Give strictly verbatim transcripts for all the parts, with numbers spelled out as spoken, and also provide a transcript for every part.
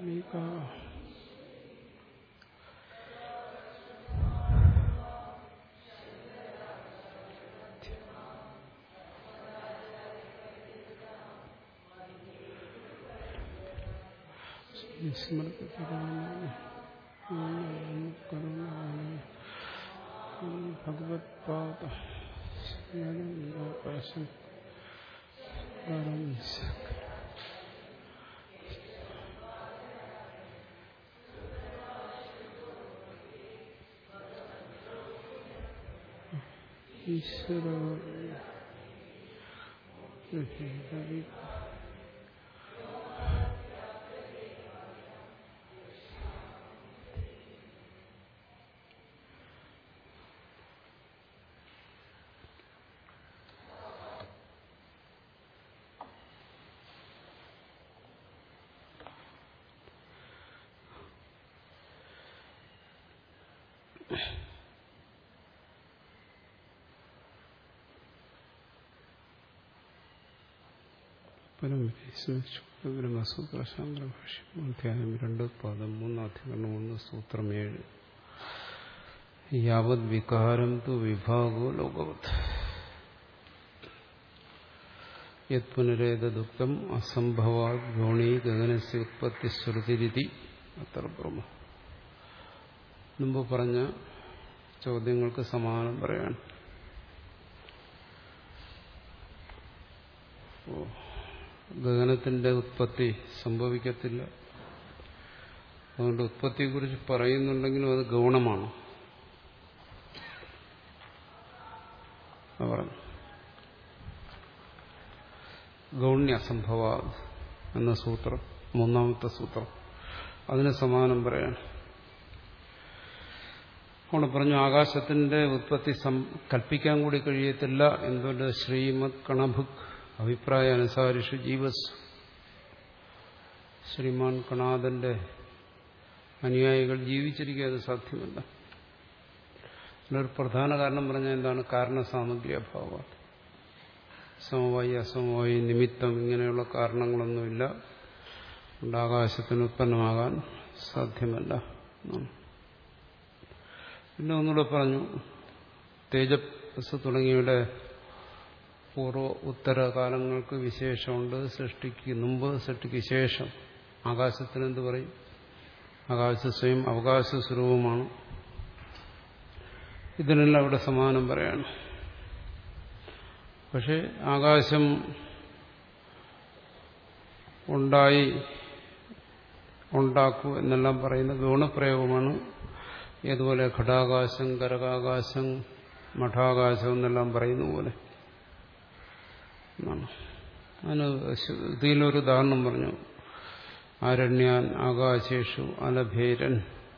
Mika. Bhagavad Pada Passion Ishvara Brahma Sutra ശാന്തഭാഷ്യം അധ്യായം രണ്ട് പാദം മൂന്ന് അധികരണം ഒന്ന് സൂത്രം ഏഴ് യാവത് വികാരം തു വിഭാഗോ ലോകവത് യത് പുനരേതദുക്തം അസംഭവാത് ഗോണീ ഗഗനസ്യ ഉത്പത്തി ശ്രുതിരിതി അത്ര ബ്രഹ്മ. മുമ്പ് പറഞ്ഞ ചോദ്യങ്ങൾക്ക് സമാനം പറയാണ്. ഗഗനത്തിന്റെ ഉത്പത്തി സംഭവിക്കത്തില്ല. അതുകൊണ്ട് ഉത്പത്തിയെക്കുറിച്ച് പറയുന്നുണ്ടെങ്കിലും അത് ഗൗണമാണ് പറഞ്ഞു. ഗൗണ്യ അസംഭവ എന്ന സൂത്രം, മൂന്നാമത്തെ സൂത്രം, അതിന് സമാനം പറയാണ്. അവിടെ പറഞ്ഞു ആകാശത്തിന്റെ ഉത്പത്തി കൽപ്പിക്കാൻ കൂടി കഴിയത്തില്ല. എന്തുകൊണ്ട്? ശ്രീമത് കണഭുക് അഭിപ്രായ അനുസാരിഷു ജീവസ്. ശ്രീമാൻ കണാദന്റെ അനുയായികൾ ജീവിച്ചിരിക്കുക അത് സാധ്യമല്ല. അതിനൊരു പ്രധാന കാരണം പറഞ്ഞാൽ എന്താണ്? കാരണസാമഗ്രി അഭാവം. സമവായി അസമവായി നിമിത്തം ഇങ്ങനെയുള്ള കാരണങ്ങളൊന്നുമില്ല. അതുകൊണ്ട് ആകാശത്തിന് ഉത്പന്നമാകാൻ സാധ്യമല്ല. പിന്നെ ഒന്നുകൂടെ പറഞ്ഞു, തേജസ് തുടങ്ങിയവയുടെ പൂർവ്വ ഉത്തര കാലങ്ങൾക്ക് വിശേഷമുണ്ട്. സൃഷ്ടിക്ക് മുമ്പ് സൃഷ്ടിക്ക് ശേഷം. ആകാശത്തിന് എന്ത് പറയും? ആകാശ സ്വയം അവകാശ സ്വരൂപമാണ്. ഇതിനെല്ലാം അവിടെ സമാനം പറയാണ്. പക്ഷെ ആകാശം ഉണ്ടായി ഉണ്ടാക്കൂ എന്നെല്ലാം പറയുന്ന ഗുണപ്രയോഗമാണ്. ഏതുപോലെ ഘടാകാശം, കരകാകാശം, മഠാകാശം എന്നെല്ലാം പറയുന്ന പോലെ. അതിന് ഇതിലൊരു ഉദാഹരണം പറഞ്ഞു. ആരണ്യാൻ ആകാശേഷു അലഭേരൻ.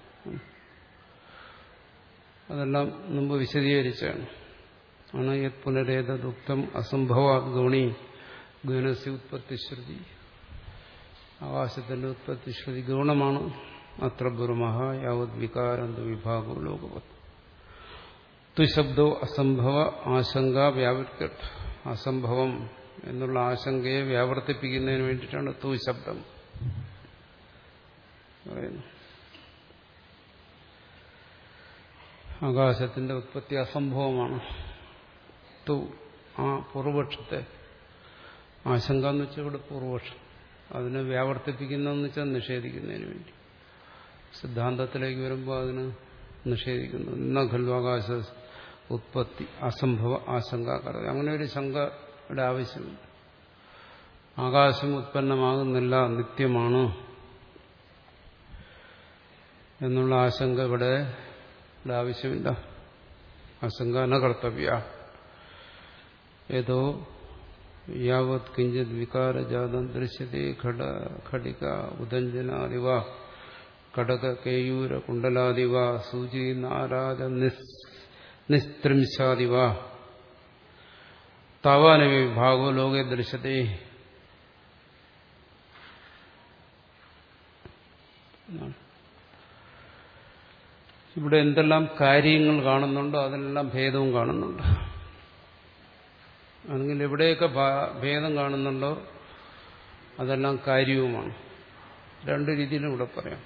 അതെല്ലാം മുമ്പ് വിശദീകരിച്ചാണ്. ആണ് യത് പുനരേതദുക്തം അസംഭവാത് ഗൗണി ഗുണസ്യ ഉത്പത്തി ശ്രുതി. ആകാശത്തിന്റെ ഉത്പത്തി ശ്രുതി ഗൗണമാണ്. അത്ര ബ്രഹ്മഃ യാവത് വികാരന്ത വിഭാഗോ ലോകവത്. തുശബ്ദോ അസംഭവ ആശങ്ക വ്യാവർത്തികൃത. അസംഭവം എന്നുള്ള ആശങ്കയെ വ്യാവർത്തിപ്പിക്കുന്നതിന് വേണ്ടിയിട്ടാണ് തു ശബ്ദം പറയുന്നത്. ആകാശത്തിന്റെ ഉത്പത്തി അസംഭവമാണ്. തു ആ പൂർവപക്ഷത്തെ ആശങ്ക എന്ന് വെച്ചാൽ ഇവിടെ പൂർവപക്ഷം, അതിനെ വ്യാവർത്തിപ്പിക്കുന്നതെന്ന് വെച്ചാൽ നിഷേധിക്കുന്നതിന് വേണ്ടി. സിദ്ധാന്തത്തിലേക്ക് വരുമ്പോൾ അതിന് നിഷേധിക്കുന്നു. ഇന്ന ഖൽവാകാശ ഉത്പത്തി അസംഭവ ആശങ്ക കരുത്. അങ്ങനെ ഒരു ശങ്കയുടെ ആവശ്യമില്ല. ആകാശം ഉത്പന്നമാകുന്നില്ല, നിത്യമാണ് എന്നുള്ള ആശങ്ക ഇവിടെ ആവശ്യമില്ല. ആശങ്ക ന കർത്തവ്യ. ഏതോ യാവത് കിഞ്ചിത് വികാരജാതം ദൃശ്യത്തെ ഘട ഘടിക ഉദഞ്ജനാദിവ കടക കേയൂര കുണ്ടലാദിവ സൂചി നാരാജ നിസ്ത്രിംശാദിവ താവാനവി ഭാഗോ ലോകെ ദൃശ്യത്തെ. ഇവിടെ എന്തെല്ലാം കാര്യങ്ങൾ കാണുന്നുണ്ടോ അതിലെല്ലാം ഭേദവും കാണുന്നുണ്ട്. അല്ലെങ്കിൽ എവിടെയൊക്കെ ഭേദം കാണുന്നുണ്ടോ അതെല്ലാം കാര്യവുമാണ്. രണ്ട് രീതിയിലും ഇവിടെ പറയാം.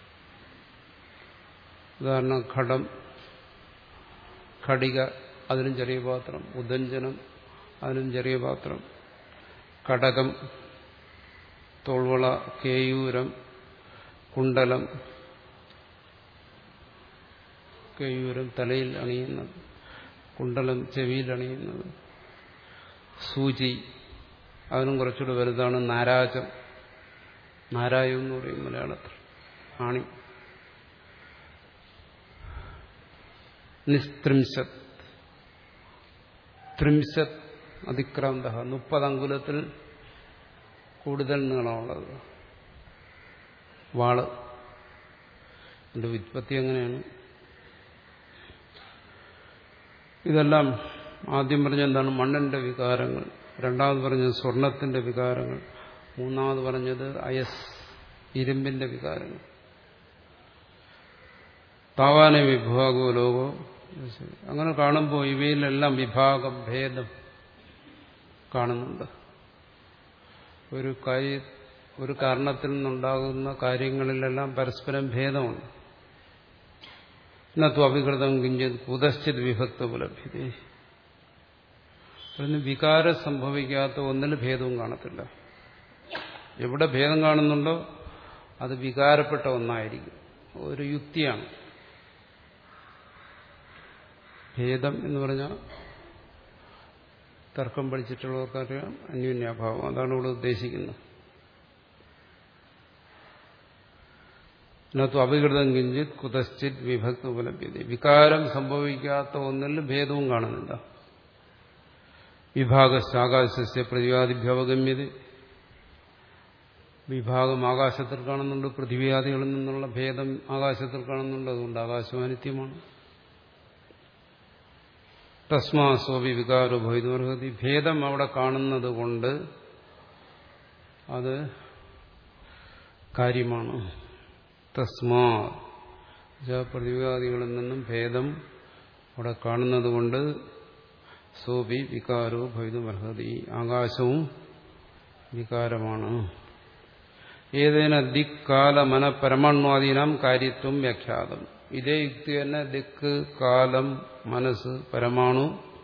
ഉദാഹരണം ഘടം, ഘടിക, അതിനും ചെറിയ പാത്രം. ഉദഞ്ജനം, അതിനും ചെറിയ പാത്രം. കടകം, തോൾവള, കേയൂരം, കുണ്ടലം, കേയൂരം തലയിൽ അണിയുന്നത്, കുണ്ടലം ചെവിയിൽ അണിയുന്നത്. സൂചി, അതിനും കുറച്ചുകൂടെ വലുതാണ്. നാരാജം, നാരായം എന്ന് പറയും മലയാളത്തിൽ, ആണി. നിസ്ത്രിംശത്, ത്രിംശത് അതിക്രാന്ത, മുപ്പത് അങ്കുലത്തിൽ കൂടുതൽ നീളമുള്ളത് വാള്. ഇതിന്റെ വ്യുത്പത്തി എങ്ങനെയാണ്? ഇതെല്ലാം ആദ്യം പറഞ്ഞ എന്താണ്? മണ്ണിന്റെ വികാരങ്ങൾ. രണ്ടാമത് പറഞ്ഞത് സ്വർണത്തിന്റെ വികാരങ്ങൾ. മൂന്നാമത് പറഞ്ഞത് അയസ്, ഇരുമ്പിന്റെ വികാരങ്ങൾ. താവാന വിഭാഗോ ലോകോ. അങ്ങനെ കാണുമ്പോൾ ഇവയിലെല്ലാം വിഭാഗം, ഭേദം കാണുന്നുണ്ട്. ഒരു കാര്യ ഒരു കാരണത്തിൽ നിന്നുണ്ടാകുന്ന കാര്യങ്ങളിലെല്ലാം പരസ്പരം ഭേദമുണ്ട്. എന്നത്വ അഭികൃതം കിഞ്ചിത് കുതശ്ചിത് വിഭക്ത ഉപലഭ്യതേ. അതിന് വികാരം സംഭവിക്കാത്ത ഒന്നിന് ഭേദവും കാണത്തില്ല. എവിടെ ഭേദം കാണുന്നുണ്ടോ അത് വികാരപ്പെട്ട ഒന്നായിരിക്കും. ഒരു യുക്തിയാണ്. ഭേദം എന്ന് പറഞ്ഞാൽ തർക്കം പഠിച്ചിട്ടുള്ളവർക്കറിയാം, അന്യോന്യാഭാവം. അതാണ് ഇവിടെ ഉദ്ദേശിക്കുന്നത്. അതിനകത്ത് അഭികൃതം കിഞ്ചിത് കുതശ്ചിത് വിഭക്ത ഉപലഭ്യത. വികാരം സംഭവിക്കാത്ത ഒന്നിൽ ഭേദവും കാണുന്നില്ല. വിഭാഗശാകാശസ്യ പ്രതിവാദിഭ്യവഗമ്യത. വിഭാഗം ആകാശത്തിൽ കാണുന്നുണ്ട്, പൃഥ്വിയാദികളിൽ നിന്നുള്ള ഭേദം ആകാശത്തിൽ കാണുന്നുണ്ട്. അതുകൊണ്ട് ആകാശം അനിത്യമാണ്. തസ്മാ സ്വപി വികാരോ ഭവിതുമർഹതി. ഭേദം അവിടെ കാണുന്നത് കൊണ്ട് അത് കാര്യമാണ്. തസ്മാ പ്രതിവാദികളിൽ നിന്നും ഭേദം അവിടെ കാണുന്നത് കൊണ്ട് സ്വപി വികാരോ ഭവിതുമർഹതി. ആകാശവും വികാരമാണ്. ഏതേന ദിക് കാല മന പരമാണ്വാദീനാം കാര്യത്വം വ്യാഖ്യാതം. ഇതേ യുക്തി തന്നെ ദിക്ക്, കാലം, മനസ്സ്, പരമാണു,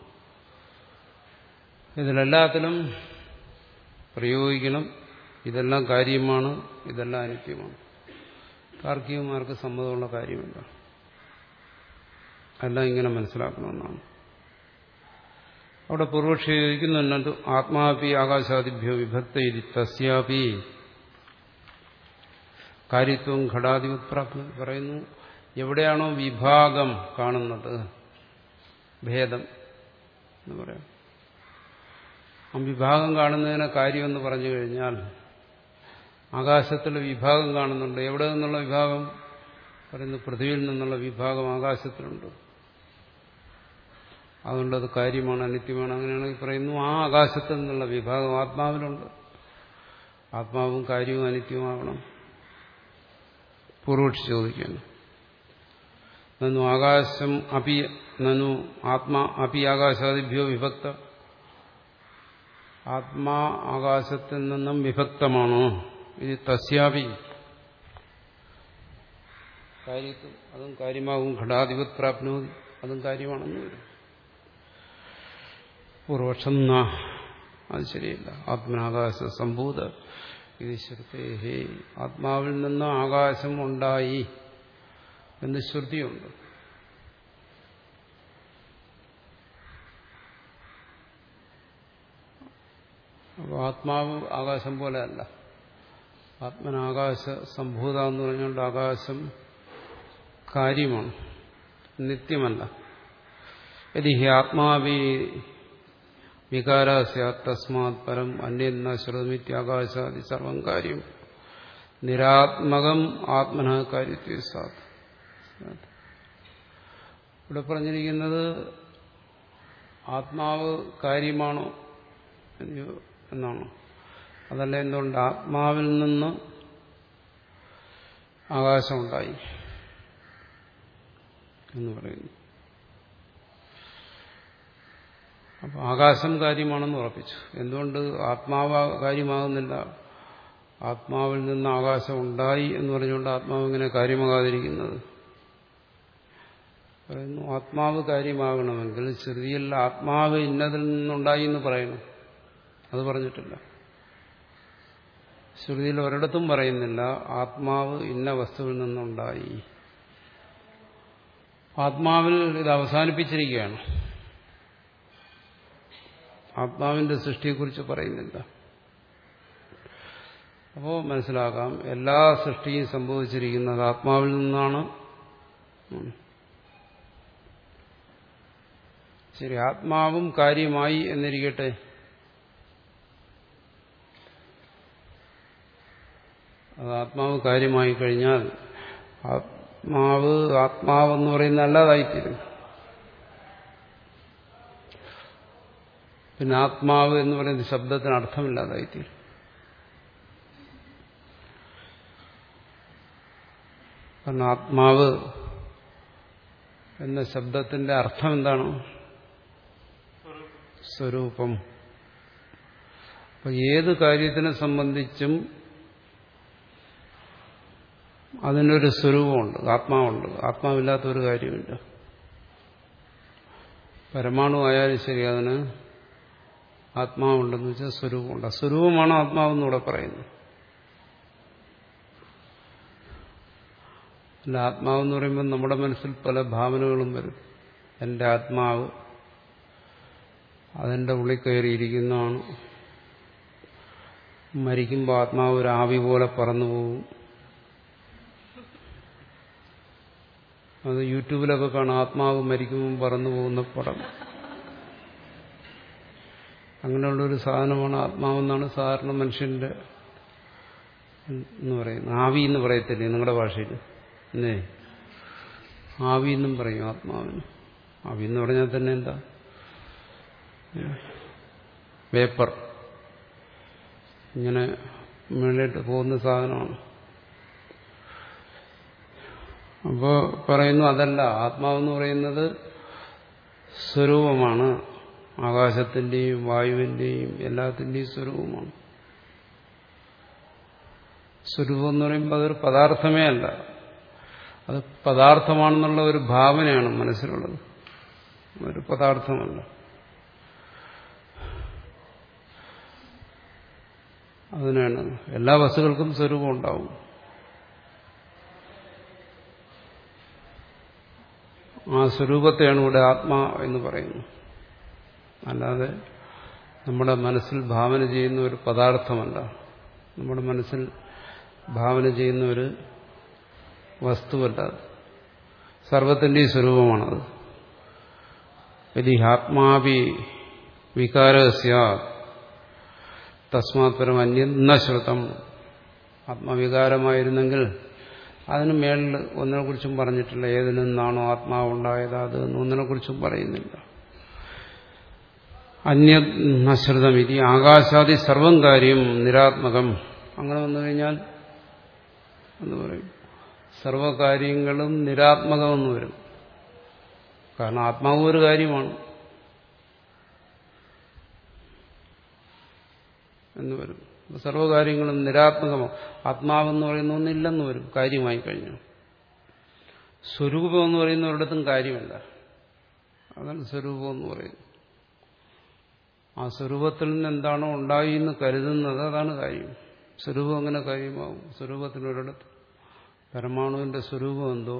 ഇതിലെല്ലാത്തിലും പ്രയോഗിക്കണം. ഇതെല്ലാം കാര്യമാണ്, ഇതെല്ലാം അനിത്യമാണ്. താർക്കികന്മാർക്ക് സമ്മതമുള്ള കാര്യമില്ല. എല്ലാം ഇങ്ങനെ മനസ്സിലാക്കണമെന്നാണ്. അവിടെ പൂർവക്ഷി ചോദിക്കുന്നുണ്ട്, ആത്മാപി ആകാശാദിഭ്യോ വിഭക്ത ഇതി തസ്യാപി കാര്യത്വം ഘടാധിപത്രാപ്തി. പറയുന്നു, എവിടെയാണോ വിഭാഗം കാണുന്നത്, ഭേദം എന്ന് പറയാം, ആ വിഭാഗം കാണുന്നതിനെ കാര്യമെന്ന് പറഞ്ഞു കഴിഞ്ഞാൽ ആകാശത്തിൽ വിഭാഗം കാണുന്നുണ്ട്. എവിടെ നിന്നുള്ള വിഭാഗം? പറയുന്നു, പൃഥ്വിയിൽ നിന്നുള്ള വിഭാഗം ആകാശത്തിലുണ്ട്. അതുകൊണ്ടത് കാര്യമാണ്, അനിത്യമാണ്. അങ്ങനെയാണെങ്കിൽ പറയുന്നു, ആ ആകാശത്തിൽ നിന്നുള്ള വിഭാഗം ആത്മാവിലുണ്ട്. ആത്മാവും കാര്യവും അനിത്യമാകണം. പൂർവക്ഷി ചോദിക്കുന്നു, നന്നു ആകാശം അപി നന്നു ആത്മാ അപി ആകാശാദിഭ്യോ വിഭക്ത. ആത്മാ ആകാശത്തിൽ നിന്നും വിഭക്തമാണോ? ഇത് തസ്യാപി കാര്യത്വം, അതും കാര്യമാകും. ഘടാധിപത് പ്രാപ്നോതി, അതും കാര്യമാണെന്ന് വരും. പൂർവക്ഷം ന, അത് ശരിയല്ല. ആത്മനാകാശ സംഭൂത ഇത് ശ്രുതേഹേ. ആത്മാവിൽ നിന്ന് ആകാശം ഉണ്ടായി എന്ന് ശ്രുതിയുണ്ട്. അപ്പോൾ ആത്മാവ് ആകാശം പോലെ അല്ല. ആത്മനാകാശ സംഭൂത എന്ന് പറഞ്ഞുകൊണ്ട് ആകാശം കാര്യമാണ്, നിത്യമല്ല. യദി ഹി ആത്മാവി വികാരസ്യാത് തസ്മാത് പരം അന്യന്ന ശ്രുതമിത്യാകാശാദി സർവം കാര്യം നിരാത്മകം ആത്മന കാര്യത്വ സാത്. ഇവിടെ പറഞ്ഞിരിക്കുന്നത് ആത്മാവ് കാര്യമാണോ എന്നാണോ? അതല്ല, എന്തുകൊണ്ട് ആത്മാവിൽ നിന്ന് ആകാശമുണ്ടായി എന്ന് പറയുന്നു. അപ്പോൾ ആകാശം കാര്യമാണെന്ന് ഉറപ്പിച്ചു. എന്തുകൊണ്ട് ആത്മാവ് കാര്യമാകുന്നില്ല? ആത്മാവിൽ നിന്ന് ആകാശം ഉണ്ടായി എന്ന് പറഞ്ഞുകൊണ്ട് ആത്മാവ് ഇങ്ങനെ കാര്യമാകാതിരിക്കുന്നത്? പറയുന്നു ആത്മാവ് കാര്യമാകണമെങ്കിൽ ശ്രുതിയിൽ ആത്മാവ് ഇന്നതിൽ നിന്നുണ്ടായി എന്ന് പറയണം. അത് പറഞ്ഞിട്ടില്ല. ശ്രുതിയിൽ ഒരിടത്തും പറയുന്നില്ല ആത്മാവ് ഇന്ന വസ്തുവിൽ നിന്നുണ്ടായി. ആത്മാവിൽ ഇത് അവസാനിപ്പിച്ചിരിക്കുകയാണ്. ആത്മാവിന്റെ സൃഷ്ടിയെക്കുറിച്ച് പറയുന്നില്ല. അപ്പോൾ മനസ്സിലാക്കാം എല്ലാ സൃഷ്ടിയും സംഭവിച്ചിരിക്കുന്നത് ആത്മാവിൽ നിന്നാണ്. ശരി, ആത്മാവും കാര്യമായി എന്നിരിക്കട്ടെ. അത് ആത്മാവ് കാര്യമായി കഴിഞ്ഞാൽ ആത്മാവ് ആത്മാവെന്ന് പറയുന്ന അല്ലാതായിത്തീരും. പിന്നെ ആത്മാവ് എന്ന് പറയുന്ന ശബ്ദത്തിന് അർത്ഥമില്ലാതായിത്തീരും. കാരണം ആത്മാവ് എന്ന ശബ്ദത്തിന്റെ അർത്ഥം എന്താണ്? സ്വരൂപം. അപ്പൊ ഏത് കാര്യത്തിനെ സംബന്ധിച്ചും അതിനൊരു സ്വരൂപമുണ്ട്, ആത്മാവുണ്ട്. ആത്മാവില്ലാത്ത ഒരു കാര്യമില്ല. പരമാണു ആയാലും ശരി, അതിന് ആത്മാവുണ്ടെന്ന് വെച്ചാൽ സ്വരൂപമുണ്ട്. സ്വരൂപമാണ് ആത്മാവെന്നൂടെ പറയുന്നത്. അല്ല, ആത്മാവെന്ന് പറയുമ്പോൾ നമ്മുടെ മനസ്സിൽ പല ഭാവനകളും വരും. എൻ്റെ ആത്മാവ് അതെൻ്റെ ഉള്ളിൽ കയറിയിരിക്കുന്നതാണ്. മരിക്കുമ്പോൾ ആത്മാവ് ഒരു ആവി പോലെ പറന്നു പോകും. അത് യൂട്യൂബിലൊക്കെ കാണാം, ആത്മാവ് മരിക്കുമ്പോൾ പറന്നു പോകുന്ന പടം. അങ്ങനെയുള്ളൊരു സാധനമാണ് ആത്മാവെന്നാണ് സാധാരണ മനുഷ്യന്റെ എന്ന് പറയുന്നത്. ആവി എന്ന് പറയത്തില്ലേ നിങ്ങളുടെ ഭാഷയിൽ? എന്നേ ആവി എന്നും പറയും ആത്മാവിന്. ആവി എന്ന് പറഞ്ഞാൽ തന്നെ എന്താ? വേപ്പർ, ഇങ്ങനെ മുകളിലോട്ട് പോകുന്ന സാധനമാണ്. അപ്പോൾ പറയുന്നു അതല്ല, ആത്മാവെന്ന് പറയുന്നത് സ്വരൂപമാണ്. ആകാശത്തിന്റെയും വായുവിന്റെയും എല്ലാത്തിന്റെയും സ്വരൂപമാണ്. സ്വരൂപം എന്ന് പറയുമ്പോൾ അതൊരു പദാർത്ഥമേ അല്ല, അത് പദാർത്ഥമാണെന്നുള്ള ഒരു ഭാവനയാണ് മനസ്സിലുള്ളത്, ഒരു പദാർത്ഥമല്ല. അതിനാണ് എല്ലാ വസ്തുക്കൾക്കും സ്വരൂപം ഉണ്ടാവും. ആ സ്വരൂപത്തെയാണ് ഇവിടെ ആത്മാ എന്ന് പറയുന്നത്. അല്ലാതെ നമ്മുടെ മനസ്സിൽ ഭാവന ചെയ്യുന്ന ഒരു പദാർത്ഥമല്ല, നമ്മുടെ മനസ്സിൽ ഭാവന ചെയ്യുന്ന ഒരു വസ്തുവല്ല. സർവത്തിന്റെയും സ്വരൂപമാണത്. യദി ആത്മാവി വികാരസ്യ തസ്മാത് പരം അന്യം ന ശ്രുതം. ആത്മവികാരമായിരുന്നെങ്കിൽ അതിന് മേളിൽ ഒന്നിനെക്കുറിച്ചും പറഞ്ഞിട്ടില്ല. ഏതിൽ നിന്നാണോ ആത്മാവുണ്ടായത് അത് ഒന്നിനെക്കുറിച്ചും പറയുന്നില്ല. അന്യശ്രുതം ഇതി ആകാശാദി സർവം കാര്യം നിരാത്മകം. അങ്ങനെ വന്നു കഴിഞ്ഞാൽ എന്ന് പറയും സർവകാര്യങ്ങളും നിരാത്മകമെന്ന് വരും. കാരണം ആത്മാവ് ഒരു കാര്യമാണ് എന്ന് വരും. സർവകാര്യങ്ങളും നിരാത്മകമോ ആത്മാവെന്ന് പറയുന്ന ഒന്നില്ലെന്ന് വരും കാര്യമായി കഴിഞ്ഞു. സ്വരൂപം എന്ന് പറയുന്ന ഒരിടത്തും കാര്യമല്ല, അതാണ് സ്വരൂപം എന്ന് പറയുന്നത്. ആ സ്വരൂപത്തിൽ നിന്ന് എന്താണോ ഉണ്ടായി എന്ന് കരുതുന്നത് അതാണ് കാര്യം. സ്വരൂപം അങ്ങനെ കാര്യമാവും. സ്വരൂപത്തിനൊരിടത്ത് പരമാണുവിന്റെ സ്വരൂപം എന്തോ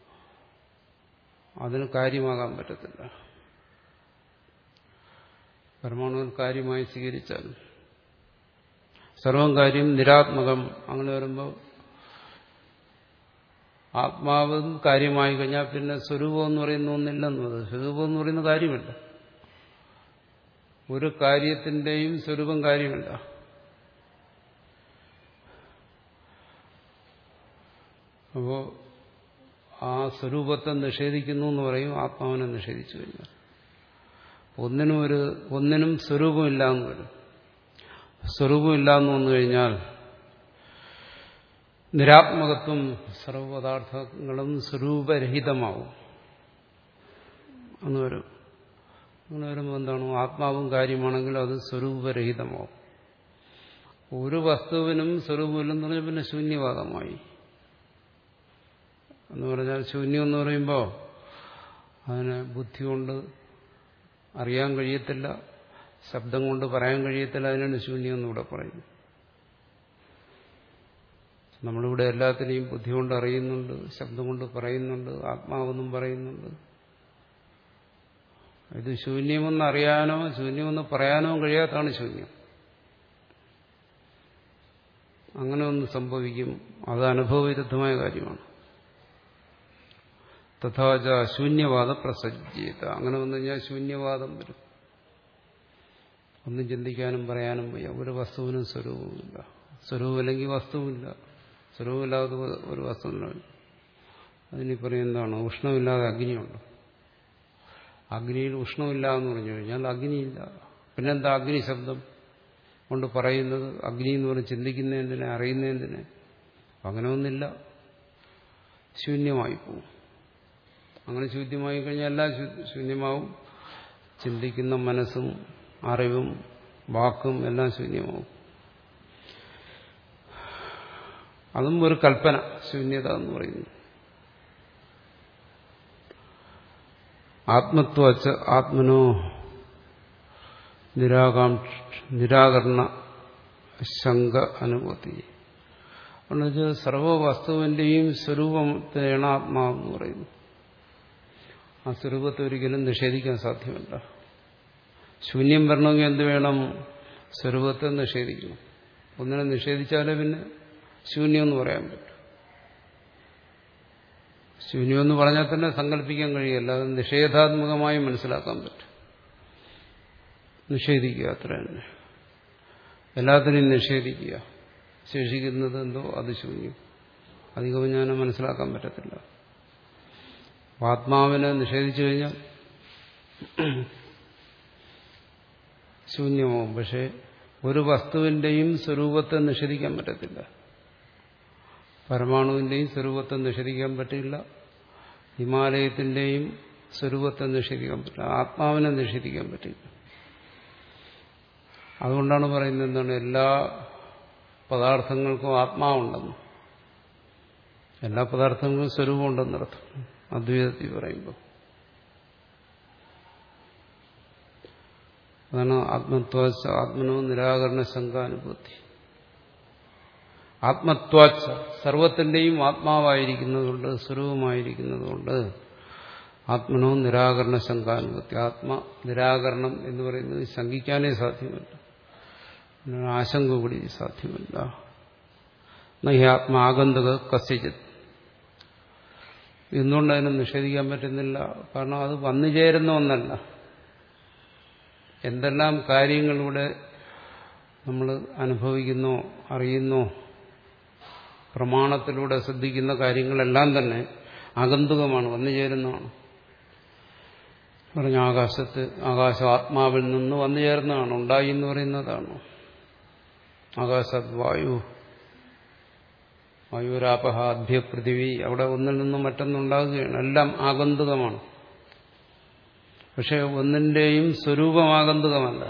അതിന് കാര്യമാകാൻ പറ്റത്തില്ല. പരമാണുവിൽ കാര്യമായി സ്വീകരിച്ചാൽ സർവം കാര്യം നിരാത്മകം. അങ്ങനെ വരുമ്പോൾ ആത്മാവും കാര്യമായി കഴിഞ്ഞാൽ പിന്നെ സ്വരൂപം എന്ന് പറയുന്ന ഒന്നില്ലെന്നത്. സ്വരൂപം എന്ന് പറയുന്ന കാര്യമല്ല, ഒരു കാര്യത്തിന്റെയും സ്വരൂപം കാര്യമല്ല. അപ്പോ ആ സ്വരൂപത്തെ നിഷേധിക്കുന്നു എന്ന് പറയും ആത്മാവിനെ നിഷേധിച്ചു കഴിഞ്ഞാൽ. ഒന്നിനും ഒരു ഒന്നിനും സ്വരൂപമില്ല എന്ന് വരും. സ്വരൂപമില്ല എന്ന് വന്നു കഴിഞ്ഞാൽ നിരാത്മകത്വം, സർവപദാർത്ഥങ്ങളും സ്വരൂപരഹിതമാവും എന്ന് വരും. അങ്ങനെ വരുമ്പോൾ എന്താണോ ആത്മാവും കാര്യമാണെങ്കിൽ അത് സ്വരൂപരഹിതമാവും. ഒരു വസ്തുവിനും സ്വരൂപമില്ലെന്ന് പറഞ്ഞാൽ പിന്നെ ശൂന്യവാദമായി. എന്ന് പറഞ്ഞാൽ ശൂന്യം എന്ന് പറയുമ്പോൾ അതിന് ബുദ്ധി കൊണ്ട് അറിയാൻ കഴിയത്തില്ല, ശബ്ദം കൊണ്ട് പറയാൻ കഴിയത്തില്ല. അതിനാണ് ശൂന്യം എന്നിവിടെ പറയുന്നത്. നമ്മളിവിടെ എല്ലാത്തിനെയും ബുദ്ധി കൊണ്ട് അറിയുന്നുണ്ട്, ശബ്ദം കൊണ്ട് പറയുന്നുണ്ട്, ആത്മാവെന്നും പറയുന്നുണ്ട്. ഇത് ശൂന്യമെന്ന് അറിയാനോ ശൂന്യമെന്ന് പറയാനോ കഴിയാത്തതാണ് ശൂന്യം. അങ്ങനെ ഒന്ന് സംഭവിക്കും. അത് അനുഭവവിരുദ്ധമായ കാര്യമാണ്. തഥാച ശൂന്യവാദ പ്രസജ്ജീത. അങ്ങനെ വന്നു കഴിഞ്ഞാൽ ശൂന്യവാദം വരും. ഒന്നും ചിന്തിക്കാനും പറയാനും വയ്യ. ഒരു വസ്തുവിനും സ്വരൂപമില്ല. സ്വരൂപമില്ലെങ്കിൽ വസ്തുവില്ല. സ്വരൂപമില്ലാതെ ഒരു വസ്തുവില്ല. അതിനി പറയും എന്താണ്? ഉഷ്ണമില്ലാതെ അഗ്നിയുണ്ട്. അഗ്നിയിൽ ഉഷ്ണമില്ല എന്ന് പറഞ്ഞു കഴിഞ്ഞാൽ അഗ്നിയില്ല. പിന്നെന്താ അഗ്നി ശബ്ദം കൊണ്ട് പറയുന്നത്? അഗ്നി എന്ന് പറഞ്ഞ് ചിന്തിക്കുന്നതിനെ, അറിയുന്നതിനെ. അങ്ങനെ ഒന്നില്ല, ശൂന്യമായി പോകും. അങ്ങനെ ശൂന്യമായി കഴിഞ്ഞാൽ എല്ലാം ശൂന്യമാവും. ചിന്തിക്കുന്ന മനസ്സും അറിവും വാക്കും എല്ലാം ശൂന്യമാവും. അതും ഒരു കൽപ്പന, ശൂന്യത എന്ന് പറയുന്നു. ആത്മത്വച്ച ആത്മനോ നിരാകാംക്ഷ നിരാകരണ ശങ്ക അനുഭൂതി. എന്നുവെച്ചാൽ സർവവസ്തുവിന്റെയും സ്വരൂപത്തെയാണ് ആത്മാവെന്ന് പറയുന്നു. ആ സ്വരൂപത്തെ ഒരിക്കലും നിഷേധിക്കാൻ സാധ്യമല്ല. ശൂന്യം വരണമെങ്കിൽ എന്ത് വേണം? സ്വരൂപത്തെ നിഷേധിക്കണം. ഒന്നിനെ നിഷേധിച്ചാലേ പിന്നെ ശൂന്യം എന്ന് പറയാൻ പറ്റും. ശൂന്യം എന്ന് പറഞ്ഞാൽ തന്നെ സങ്കല്പിക്കാൻ കഴിയില്ല. അത് നിഷേധാത്മകമായി മനസ്സിലാക്കാൻ പറ്റും. നിഷേധിക്കുക, അത്ര തന്നെ. എല്ലാത്തിനെയും നിഷേധിക്കുക. ശേഷിക്കുന്നത് എന്തോ അത് ശൂന്യം. അധികം ഞാൻ മനസ്സിലാക്കാൻ പറ്റത്തില്ല. ആത്മാവിനെ നിഷേധിച്ചു കഴിഞ്ഞാൽ ശൂന്യമാവും. പക്ഷെ ഒരു വസ്തുവിന്റെയും സ്വരൂപത്തെ നിഷേധിക്കാൻ പറ്റത്തില്ല. പരമാണുവിന്റെയും സ്വരൂപത്തെ നിഷേധിക്കാൻ പറ്റില്ല. ഹിമാലയത്തിന്റെയും സ്വരൂപത്തെ നിഷേധിക്കാൻ പറ്റില്ല. ആത്മാവിനെ നിഷേധിക്കാൻ പറ്റില്ല. അതുകൊണ്ടാണ് പറയുന്നത് എന്താണ്? എല്ലാ പദാർത്ഥങ്ങൾക്കും ആത്മാവുണ്ടെന്ന്. എല്ലാ പദാർത്ഥങ്ങൾക്കും സ്വരൂപമുണ്ടെന്നർത്ഥം അദ്വൈതത്തിൽ പറയുമ്പോൾ. അതാണ് ആത്മത്വാച്ച ആത്മനോ നിരാകരണ ശങ്കാനുഭൂതി. ആത്മത്വാച്ച സർവത്തിന്റെയും ആത്മാവായിരിക്കുന്നതുകൊണ്ട്, സ്വരൂപമായിരിക്കുന്നതുകൊണ്ട് ആത്മനോ നിരാകരണ ശങ്കാനുഭൂതി. ആത്മ നിരാകരണം എന്ന് പറയുന്നത് ശങ്കിക്കാനേ സാധ്യമല്ല, ആശങ്ക കൂടി സാധ്യമല്ല. നഹി ആത്മാഗന്ധക കസ്യചിത്. എന്തുകൊണ്ട് അതിനെ നിഷേധിക്കാൻ പറ്റുന്നില്ല? കാരണം അത് വന്നു ചേരുന്ന ഒന്നല്ല. എന്തെല്ലാം കാര്യങ്ങളിലൂടെ നമ്മൾ അനുഭവിക്കുന്നോ അറിയുന്നോ പ്രമാണത്തിലൂടെ ശ്രദ്ധിക്കുന്ന കാര്യങ്ങളെല്ലാം തന്നെ ആഗന്തുകമാണ്, വന്നു ചേരുന്നതാണ്. പറഞ്ഞ ആകാശത്ത് ആകാശം ആത്മാവിൽ നിന്ന് വന്നു ചേർന്നതാണ്, ഉണ്ടായി എന്ന് പറയുന്നതാണ്. ആകാശത് വായു, വായുരാപഹ അദ്യ പൃഥിവി, അവിടെ ഒന്നിൽ നിന്നും മറ്റൊന്നുണ്ടാകുകയാണ്. എല്ലാം ആഗന്തുകമാണ്. പക്ഷെ ഒന്നിന്റെയും സ്വരൂപം ആഗന്തുകമല്ല.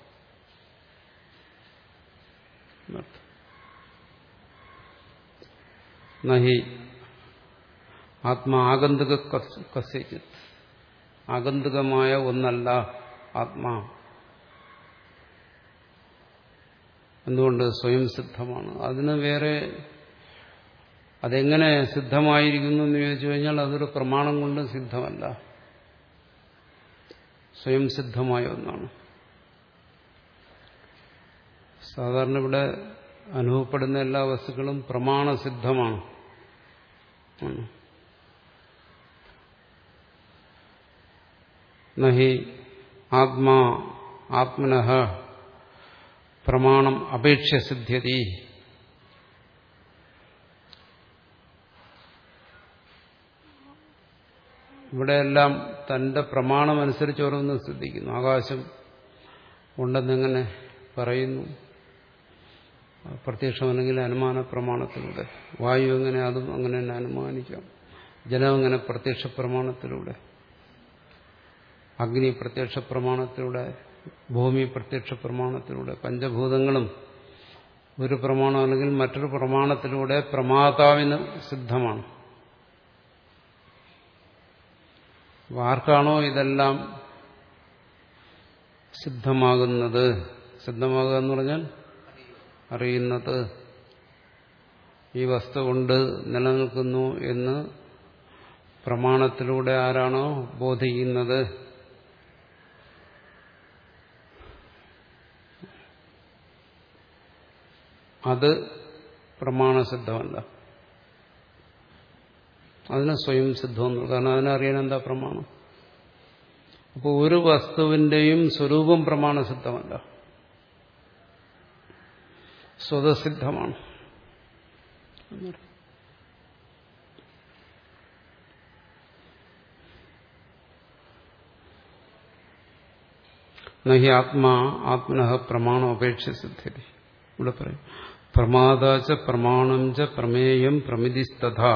നഹി ആത്മാ ആഗന്തുക കസ്യചിത്. ആഗന്തുകമായ ഒന്നല്ല ആത്മാ. എന്തുകൊണ്ട്? സ്വയം സിദ്ധമാണ്. അതിന് വേറെ അതെങ്ങനെ സിദ്ധമായിരിക്കുന്നു എന്ന് ചോദിച്ചു കഴിഞ്ഞാൽ അതൊരു പ്രമാണം കൊണ്ട് സിദ്ധമല്ല, സ്വയം സിദ്ധമായ ഒന്നാണ്. സാധാരണ ഇവിടെ അനുഭവപ്പെടുന്ന എല്ലാ വസ്തുക്കളും പ്രമാണസിദ്ധമാണ്. നഹി ആത്മാ ആത്മനഃ പ്രമാണം അപേക്ഷ്യ സിദ്ധ്യതി. ഇവിടെയെല്ലാം തന്റെ പ്രമാണമനുസരിച്ച് ഓരോന്ന് സിദ്ധിക്കുന്നു. ആകാശം ഉണ്ടെന്നെങ്ങനെ പറയുന്നു? പ്രത്യക്ഷമല്ലെങ്കിൽ അനുമാന പ്രമാണത്തിലൂടെ. വായു എങ്ങനെ? അതും അങ്ങനെ തന്നെ അനുമാനിക്കാം. ജലം എങ്ങനെ? പ്രത്യക്ഷ പ്രമാണത്തിലൂടെ. അഗ്നി പ്രത്യക്ഷ പ്രമാണത്തിലൂടെ. ഭൂമി പ്രത്യക്ഷ പ്രമാണത്തിലൂടെ. പഞ്ചഭൂതങ്ങളും ഒരു പ്രമാണം അല്ലെങ്കിൽ മറ്റൊരു പ്രമാണത്തിലൂടെ പ്രമാതാവിന് സിദ്ധമാണ്. ആർക്കാണോ ഇതെല്ലാം സിദ്ധമാകുന്നത്, സിദ്ധമാകുക എന്ന് പറഞ്ഞാൽ അറിയുന്നത്, ഈ വസ്തു കൊണ്ട് നിലനിൽക്കുന്നു എന്ന് പ്രമാണത്തിലൂടെ ആരാണോ ബോധിക്കുന്നത്, അത് പ്രമാണസിദ്ധമല്ല. അതിന് സ്വയം സിദ്ധമെന്ന്, കാരണം അതിനറിയാൻ എന്താ പ്രമാണം. അപ്പോൾ ഒരു വസ്തുവിന്റെയും സ്വരൂപം പ്രമാണസിദ്ധമല്ല, സ്വതസിദ്ധമാണ്. നഹി ആത്മാ ആത്മനഃ പ്രമാണം അപേക്ഷിസിദ്ധി. ഇവിടെ പറയും പ്രമാദാച പ്രമാണം ച പ്രമേയം പ്രമിതിസ്തഥാ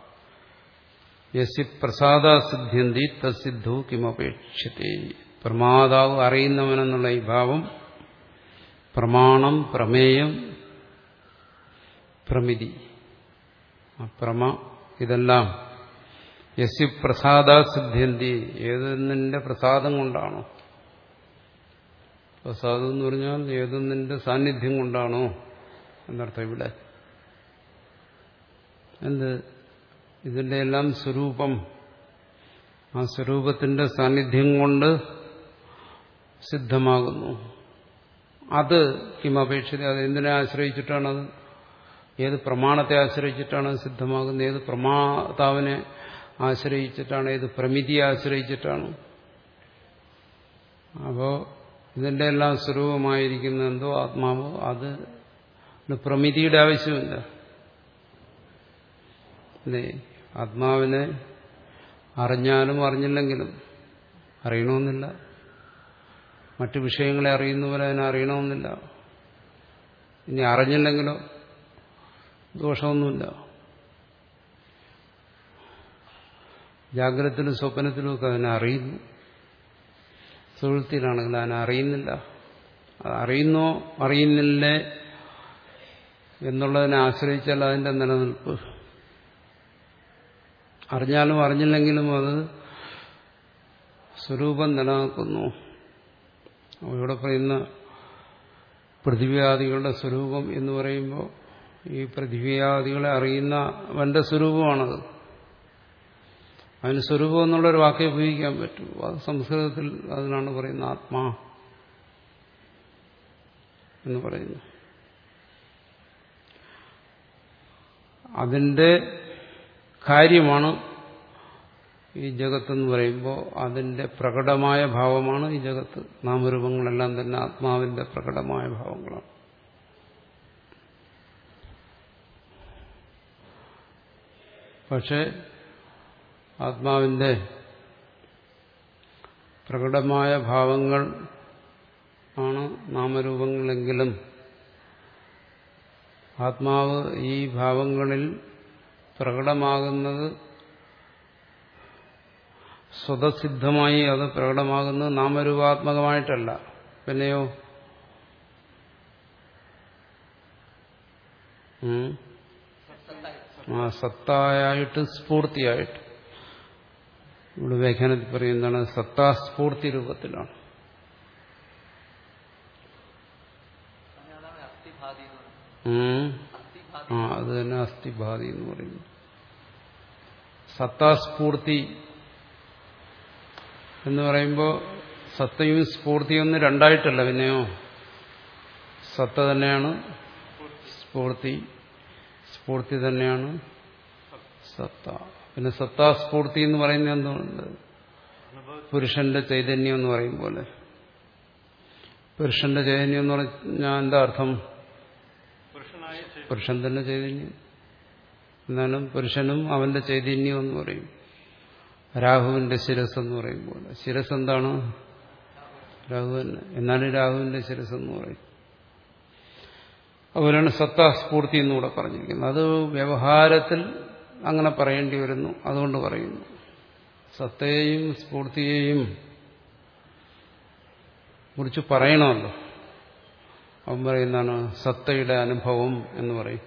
യസ്യ പ്രസാദാസിദ്ധ്യന്തി തസ്സിദ്ധു കിമപേക്ഷ്യത്തെ. പ്രമാതാവ് അറിയുന്നവനെന്നുള്ള ഈ ഭാവം, പ്രമാണം, പ്രമേയം, പ്രമിതി, പ്രമ, ഇതെല്ലാം യസ്യ പ്രസാദാസിദ്ധ്യന്തി, ഏതൊന്നിന്റെ പ്രസാദം കൊണ്ടാണോ, പ്രസാദം എന്ന് പറഞ്ഞാൽ ഏതൊന്നിന്റെ സാന്നിധ്യം കൊണ്ടാണോ എന്നർത്ഥം. ഇവിടെ എന്ത്, ഇതിന്റെ എല്ലാം സ്വരൂപം, ആ സ്വരൂപത്തിന്റെ സാന്നിധ്യം കൊണ്ട് സിദ്ധമാകുന്നു. അത് കിമപേക്ഷിത, അത് എന്തിനെ ആശ്രയിച്ചിട്ടാണത്, ഏത് പ്രമാണത്തെ ആശ്രയിച്ചിട്ടാണ് അത് സിദ്ധമാകുന്നത്, ഏത് പ്രമാതാവിനെ ആശ്രയിച്ചിട്ടാണ്, ഏത് പ്രമിതിയെ ആശ്രയിച്ചിട്ടാണ്. അപ്പോ ഇതിന്റെ എല്ലാം സ്വരൂപമായിരിക്കുന്ന എന്തോ ആത്മാവോ, അത് പ്രമിതിയുടെ ആവശ്യമില്ല. അല്ലേ, ആത്മാവിനെ അറിഞ്ഞാലും അറിഞ്ഞില്ലെങ്കിലും അറിയണമെന്നില്ല. മറ്റു വിഷയങ്ങളെ അറിയുന്ന പോലെ അതിനെ അറിയണമെന്നില്ല. ഇനി അറിഞ്ഞില്ലെങ്കിലോ ദോഷമൊന്നുമില്ല. ജാഗ്രതത്തിലും സ്വപ്നത്തിലും ഒക്കെ അതിനെ അറിയുന്നു, സുഹൃത്തിലാണെങ്കിൽ അതിനെ അറിയുന്നില്ല. അത് അറിയുന്നോ അറിയുന്നില്ലേ എന്നുള്ളതിനെ ആശ്രയിച്ചാൽ അതിന്റെ നിലനിൽപ്പ്. അറിഞ്ഞാലും അറിഞ്ഞില്ലെങ്കിലും അത് സ്വരൂപം നിലനിൽക്കുന്നു. ഇവിടെ പറയുന്ന പൃഥിവ്യാദികളുടെ സ്വരൂപം എന്ന് പറയുമ്പോൾ ഈ പൃഥിവ്യാദികളെ അറിയുന്നവന്റെ സ്വരൂപമാണത്. അതിന് സ്വരൂപം എന്നുള്ളൊരു വാക്കേ ഉപയോഗിക്കാൻ പറ്റൂ. അത് സംസ്കൃതത്തിൽ അതിനാണ് പറയുന്ന ആത്മാ എന്ന് പറയുന്നു. അതിന്റെ കാര്യമാണ് ഈ ജഗത്തെന്ന് പറയുമ്പോൾ അതിന്റെ പ്രകടമായ ഭാവമാണ് ഈ ജഗത്ത്. നാമരൂപങ്ങളെല്ലാം തന്നെ ആത്മാവിന്റെ പ്രകടമായ ഭാവങ്ങളാണ്. പക്ഷെ ആത്മാവിന്റെ പ്രകടമായ ഭാവങ്ങൾ ആണ് നാമരൂപങ്ങളെങ്കിലും ആത്മാവ് ഈ ഭാവങ്ങളിൽ പ്രകടമാകുന്നത് സ്വതസിദ്ധമായി, അത് പ്രകടമാകുന്നത് നാമരൂപാത്മകമായിട്ടല്ല. പിന്നെയോ ആ സത്തായിട്ട് സ്ഫൂർത്തിയായിട്ട്. ഇവിടെ വ്യാഖ്യാനത്തിൽ പറയുന്നതാണ് സത്താസ്ഫൂർത്തി രൂപത്തിലാണ്. ആ അത് തന്നെ അസ്ഥിഭാതി എന്ന് പറയുന്നു. സത്താസ്ഫൂർത്തി എന്ന് പറയുമ്പോൾ സത്തയും സ്ഫൂർത്തിയും ഒന്നും രണ്ടായിട്ടല്ല, പിന്നെയോ സത്ത തന്നെയാണ് സ്ഫൂർത്തി, സ്ഫൂർത്തി തന്നെയാണ് സത്ത. പിന്നെ സത്താസ്ഫൂർത്തി എന്ന് പറയുന്നത് എന്തുകൊണ്ട്, പുരുഷന്റെ ചൈതന്യം എന്ന് പറയും പോലെ. പുരുഷന്റെ ചൈതന്യം എന്ന് പറഞ്ഞാൽ എന്താ അർത്ഥം? പുരുഷൻ തന്നെ ചൈതന്യം. എന്നാലും പുരുഷനും അവന്റെ ചൈതന്യം എന്ന് പറയും. രാഹുവിന്റെ ശിരസ് എന്ന് പറയും പോലെ. ശിരസ് എന്താണ്? രാഹു തന്നെ. എന്നാലും രാഹുവിന്റെ ശിരസ് എന്ന് പറയും. അതുപോലെയാണ് സത്താസ്ഫൂർത്തി എന്നുകൂടെ പറഞ്ഞിരിക്കുന്നത്. അത് വ്യവഹാരത്തിൽ അങ്ങനെ പറയേണ്ടി വരുന്നു, അതുകൊണ്ട് പറയുന്നു. സത്തയെയും സ്ഫൂർത്തിയെയും കുറിച്ച് പറയണമല്ലോ. അവൻ പറയുന്നതാണ് സത്തയുടെ അനുഭവം എന്ന് പറയും.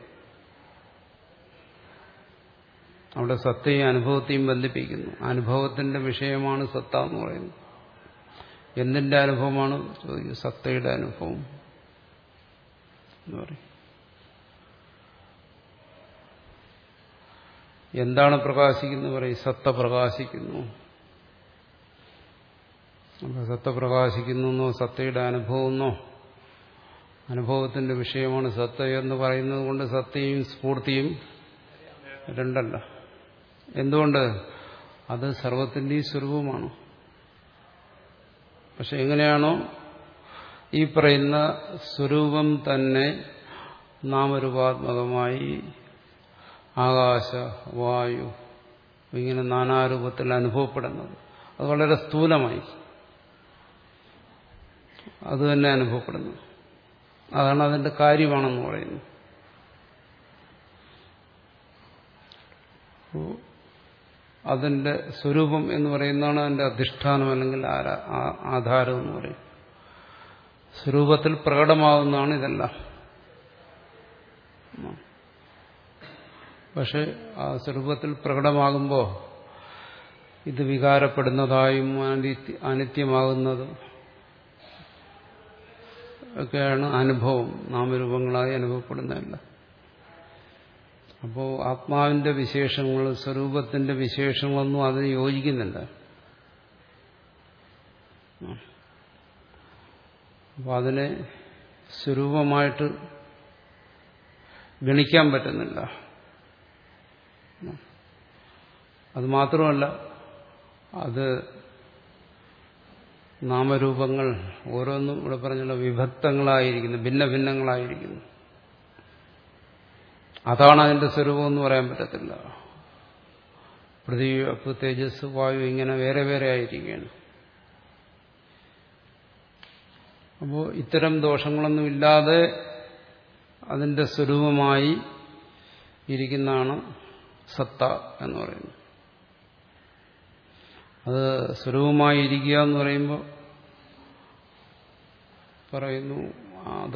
അവിടെ സത്തയും അനുഭവത്തെയും ബന്ധിപ്പിക്കുന്നു. അനുഭവത്തിന്റെ വിഷയമാണ് സത്ത എന്ന് പറയുന്നത്. എന്തിന്റെ അനുഭവമാണ്? സത്തയുടെ അനുഭവം എന്ന് പറയും. എന്താണ് പ്രകാശിക്കുന്നത് പറയും? സത്ത പ്രകാശിക്കുന്നു. അപ്പൊ സത്ത പ്രകാശിക്കുന്നു എന്നോ സത്തയുടെ അനുഭവം എന്നോ, അനുഭവത്തിന്റെ വിഷയമാണ് സത്ത എന്ന് പറയുന്നത് കൊണ്ട് സത്തയും സ്ഫൂർത്തിയും രണ്ടല്ല. എന്തുകൊണ്ട്? അത് സർവത്തിന്റെയും സ്വരൂപമാണ്. പക്ഷെ എങ്ങനെയാണോ ഈ പറയുന്ന സ്വരൂപം തന്നെ നാമരൂപാത്മകമായി ആകാശ, വായു ഇങ്ങനെ നാനാരൂപത്തിൽ അനുഭവപ്പെടുന്നത്, അത് വളരെ സ്ഥൂലമായി അത് തന്നെ അനുഭവപ്പെടുന്നു. അതാണ് അതിന്റെ കാര്യമാണെന്ന് പറയുന്നത്. അതിന്റെ സ്വരൂപം എന്ന് പറയുന്നതാണ് അതിന്റെ അധിഷ്ഠാനം അല്ലെങ്കിൽ ആധാരം എന്ന് പറയും. സ്വരൂപത്തിൽ പ്രകടമാകുന്നതാണ് ഇതെല്ലാം. പക്ഷെ ആ സ്വരൂപത്തിൽ പ്രകടമാകുമ്പോൾ ഇത് വികാരപ്പെടുന്നതായും അനിത്യമാകുന്നതും ഒക്കെയാണ് അനുഭവം, നാമരൂപങ്ങളായി അനുഭവപ്പെടുന്നതല്ല. അപ്പോൾ ആത്മാവിന്റെ വിശേഷങ്ങൾ, സ്വരൂപത്തിന്റെ വിശേഷങ്ങളൊന്നും അതിന് യോജിക്കുന്നില്ല. അപ്പോൾ അതിനെ സ്വരൂപമായിട്ട് ഗണിക്കാൻ പറ്റുന്നില്ല. അത് മാത്രമല്ല, അത് നാമരൂപങ്ങൾ ഓരോന്നും ഇവിടെ പറഞ്ഞുള്ള വിഭക്തങ്ങളായിരിക്കുന്നു, ഭിന്ന ഭിന്നങ്ങളായിരിക്കുന്നു. അതാണ് അതിന്റെ സ്വരൂപം എന്ന് പറയാൻ പറ്റത്തില്ല. പൃഥ്വി, അപ്പ്, തേജസ്, വായു ഇങ്ങനെ വേറെ വേറെ ആയിരിക്കുകയാണ്. അപ്പോൾ ഇത്തരം ദോഷങ്ങളൊന്നും ഇല്ലാതെ അതിന്റെ സ്വരൂപമായി ഇരിക്കുന്നതാണ് സത്ത എന്ന് പറയുന്നത്. അത് സ്വരൂപമായി ഇരിക്കുക എന്ന് പറയുമ്പോൾ പറയുന്നു, അത്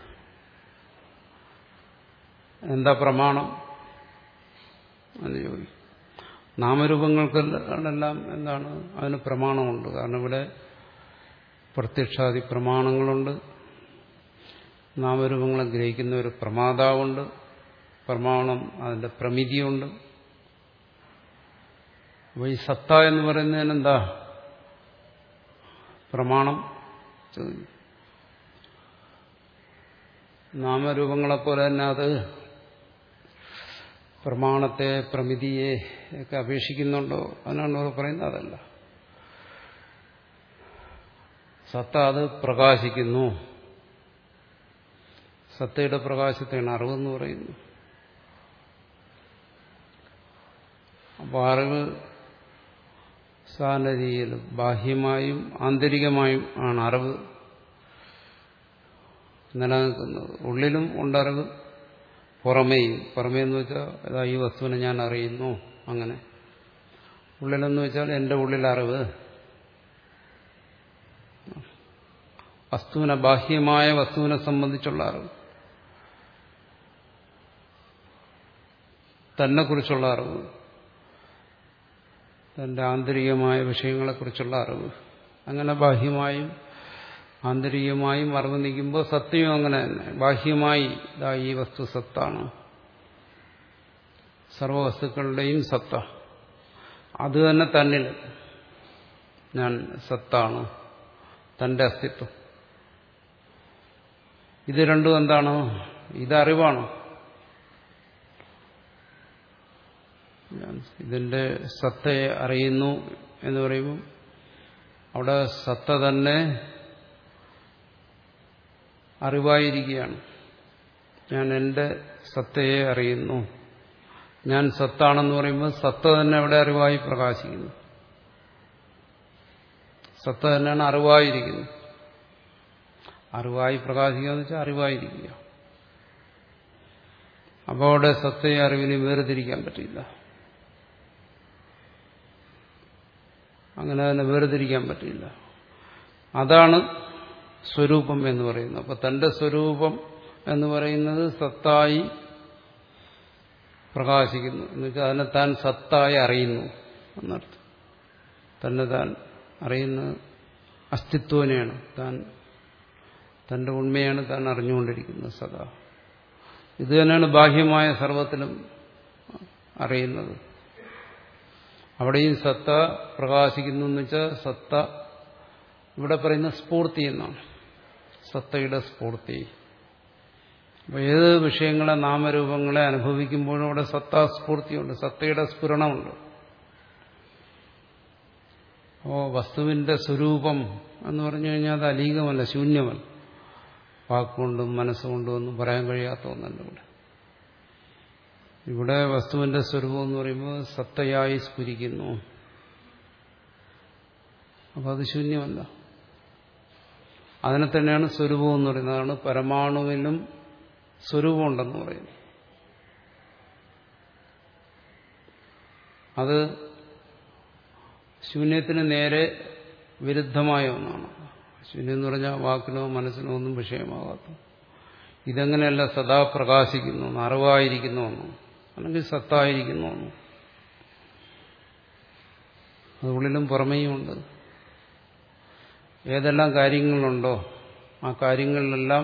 എന്താ പ്രമാണം എന്ന് ചോദിക്കും. നാമരൂപങ്ങൾക്കെല്ലാം എന്താണ്? അതിന് പ്രമാണമുണ്ട്. കാരണം ഇവിടെ പ്രത്യക്ഷാദി പ്രമാണങ്ങളുണ്ട്. നാമരൂപങ്ങളെ ഗ്രഹിക്കുന്ന ഒരു പ്രമാതാവുണ്ട്. പ്രമാണം അതിന്റെ പ്രമിതിയുണ്ട്. അപ്പോൾ ഈ സത്ത എന്ന് പറയുന്നതിനെന്താ പ്രമാണം? നാമരൂപങ്ങളെപ്പോലെ തന്നെ അത് പ്രമാണത്തെ, പ്രമിതിയെ ഒക്കെ അപേക്ഷിക്കുന്നുണ്ടോ? അതിനാണ് അവർ പറയുന്നത്. അതല്ല, സത്ത അത് പ്രകാശിക്കുന്നു. സത്തയുടെ പ്രകാശത്തെയാണ് അറിവെന്ന് പറയുന്നു. അപ്പോൾ അറിവ് സാധാരണ രീതിയിൽ ബാഹ്യമായും ആന്തരികമായും ആണ് അറിവ് നിലനിൽക്കുന്നത്. ഉള്ളിലും ഉണ്ടറിവ്, പുറമേയും. പുറമേ എന്ന് വെച്ചാൽ ഏതാ ഈ വസ്തുവിനെ ഞാൻ അറിയുന്നു, അങ്ങനെ. ഉള്ളിലെന്ന് വെച്ചാൽ എൻ്റെ ഉള്ളിൽ അറിവ്. വസ്തുവിനെ, ബാഹ്യമായ വസ്തുവിനെ സംബന്ധിച്ചുള്ള അറിവ്, തന്നെക്കുറിച്ചുള്ള അറിവ്, തന്റെ ആന്തരികമായ വിഷയങ്ങളെക്കുറിച്ചുള്ള അറിവ്. അങ്ങനെ ബാഹ്യമായും ആന്തരികമായും അറിവ് നിൽക്കുമ്പോൾ സത്യവും അങ്ങനെ തന്നെ. ബാഹ്യമായി ഇതാ ഈ വസ്തു സത്താണ്, സർവവസ്തുക്കളുടെയും സത്ത. അത് തന്നെ തന്നിൽ ഞാൻ സത്താണ്, തന്റെ അസ്തിത്വം. ഇത് രണ്ടും എന്താണ്? ഇതറിവാണ്. ഇതിന്റെ സത്തയെ അറിയുന്നു എന്ന് പറയുമ്പോൾ അവിടെ സത്ത തന്നെ അറിവായിരിക്കുകയാണ്. ഞാൻ എൻ്റെ സത്തയെ അറിയുന്നു. ഞാൻ സത്താണെന്ന് പറയുമ്പോൾ സത്ത തന്നെ അവിടെ അറിവായി പ്രകാശിക്കുന്നു. സത്ത തന്നെയാണ് അറിവായിരിക്കുന്നത്. അറിവായി പ്രകാശിക്കുക എന്ന് വെച്ചാൽ അറിവായിരിക്കുക. അപ്പോൾ അവിടെ സത്തയെ അറിവിനെ വേർതിരിക്കാൻ പറ്റില്ല. അങ്ങനെ തന്നെ വേർതിരിക്കാൻ പറ്റില്ല. അതാണ് സ്വരൂപം എന്ന് പറയുന്നത്. അപ്പൊ തന്റെ സ്വരൂപം എന്ന് പറയുന്നത് സത്തായി പ്രകാശിക്കുന്നു എന്ന് വെച്ചാൽ അതിനെ താൻ സത്തായി അറിയുന്നു എന്നർത്ഥം. തന്നെ താൻ അറിയുന്നത് അസ്തിത്വനെയാണ്, താൻ തന്റെ ഉണ്മയാണ് താൻ അറിഞ്ഞുകൊണ്ടിരിക്കുന്നത് സദാ. ഇത് തന്നെയാണ് ബാഹ്യമായ സർവത്തിലും അറിയുന്നത്. അവിടെയും സത്ത പ്രകാശിക്കുന്നു എന്ന് വെച്ചാൽ സത്ത ഇവിടെ പറയുന്ന സ്ഫൂർത്തി എന്നാണ്, സത്തയുടെ സ്ഫൂർത്തി. അപ്പോൾ ഏത് വിഷയങ്ങളെ നാമരൂപങ്ങളെ അനുഭവിക്കുമ്പോഴും അവിടെ സത്താസ്ഫൂർത്തിയുണ്ട്, സത്തയുടെ സ്ഫുരണമുണ്ട്. അപ്പോൾ വസ്തുവിന്റെ സ്വരൂപം എന്ന് പറഞ്ഞു കഴിഞ്ഞാൽ അത് അലീകമല്ല, ശൂന്യമല്ല. വാക്കുകൊണ്ടും മനസ്സുകൊണ്ടും ഒന്നും പറയാൻ കഴിയാത്ത ഒന്നല്ല ഇവിടെ. ഇവിടെ വസ്തുവിന്റെ സ്വരൂപം എന്ന് പറയുമ്പോൾ സത്തയായി സ്ഫുരിക്കുന്നു. അപ്പം അത് ശൂന്യമല്ല. അതിനെ തന്നെയാണ് സ്വരൂപം എന്ന് പറയുന്നത്. അതാണ് പരമാണുവിലും സ്വരൂപമുണ്ടെന്ന് പറയുന്നു. അത് ശൂന്യത്തിന് നേരെ വിരുദ്ധമായ ഒന്നാണ്. ശൂന്യം എന്ന് പറഞ്ഞാൽ വാക്കിനോ മനസ്സിനോ ഒന്നും വിഷയമാകാത്ത, ഇതെങ്ങനെയല്ല സദാ പ്രകാശിക്കുന്നു, അറിവായിരിക്കുന്നു ഒന്നും, അല്ലെങ്കിൽ സത്തായിരിക്കുന്നു ഒന്നും. അത് ഉള്ളിലും പുറമേയുമുണ്ട്. ഏതെല്ലാം കാര്യങ്ങളുണ്ടോ ആ കാര്യങ്ങളിലെല്ലാം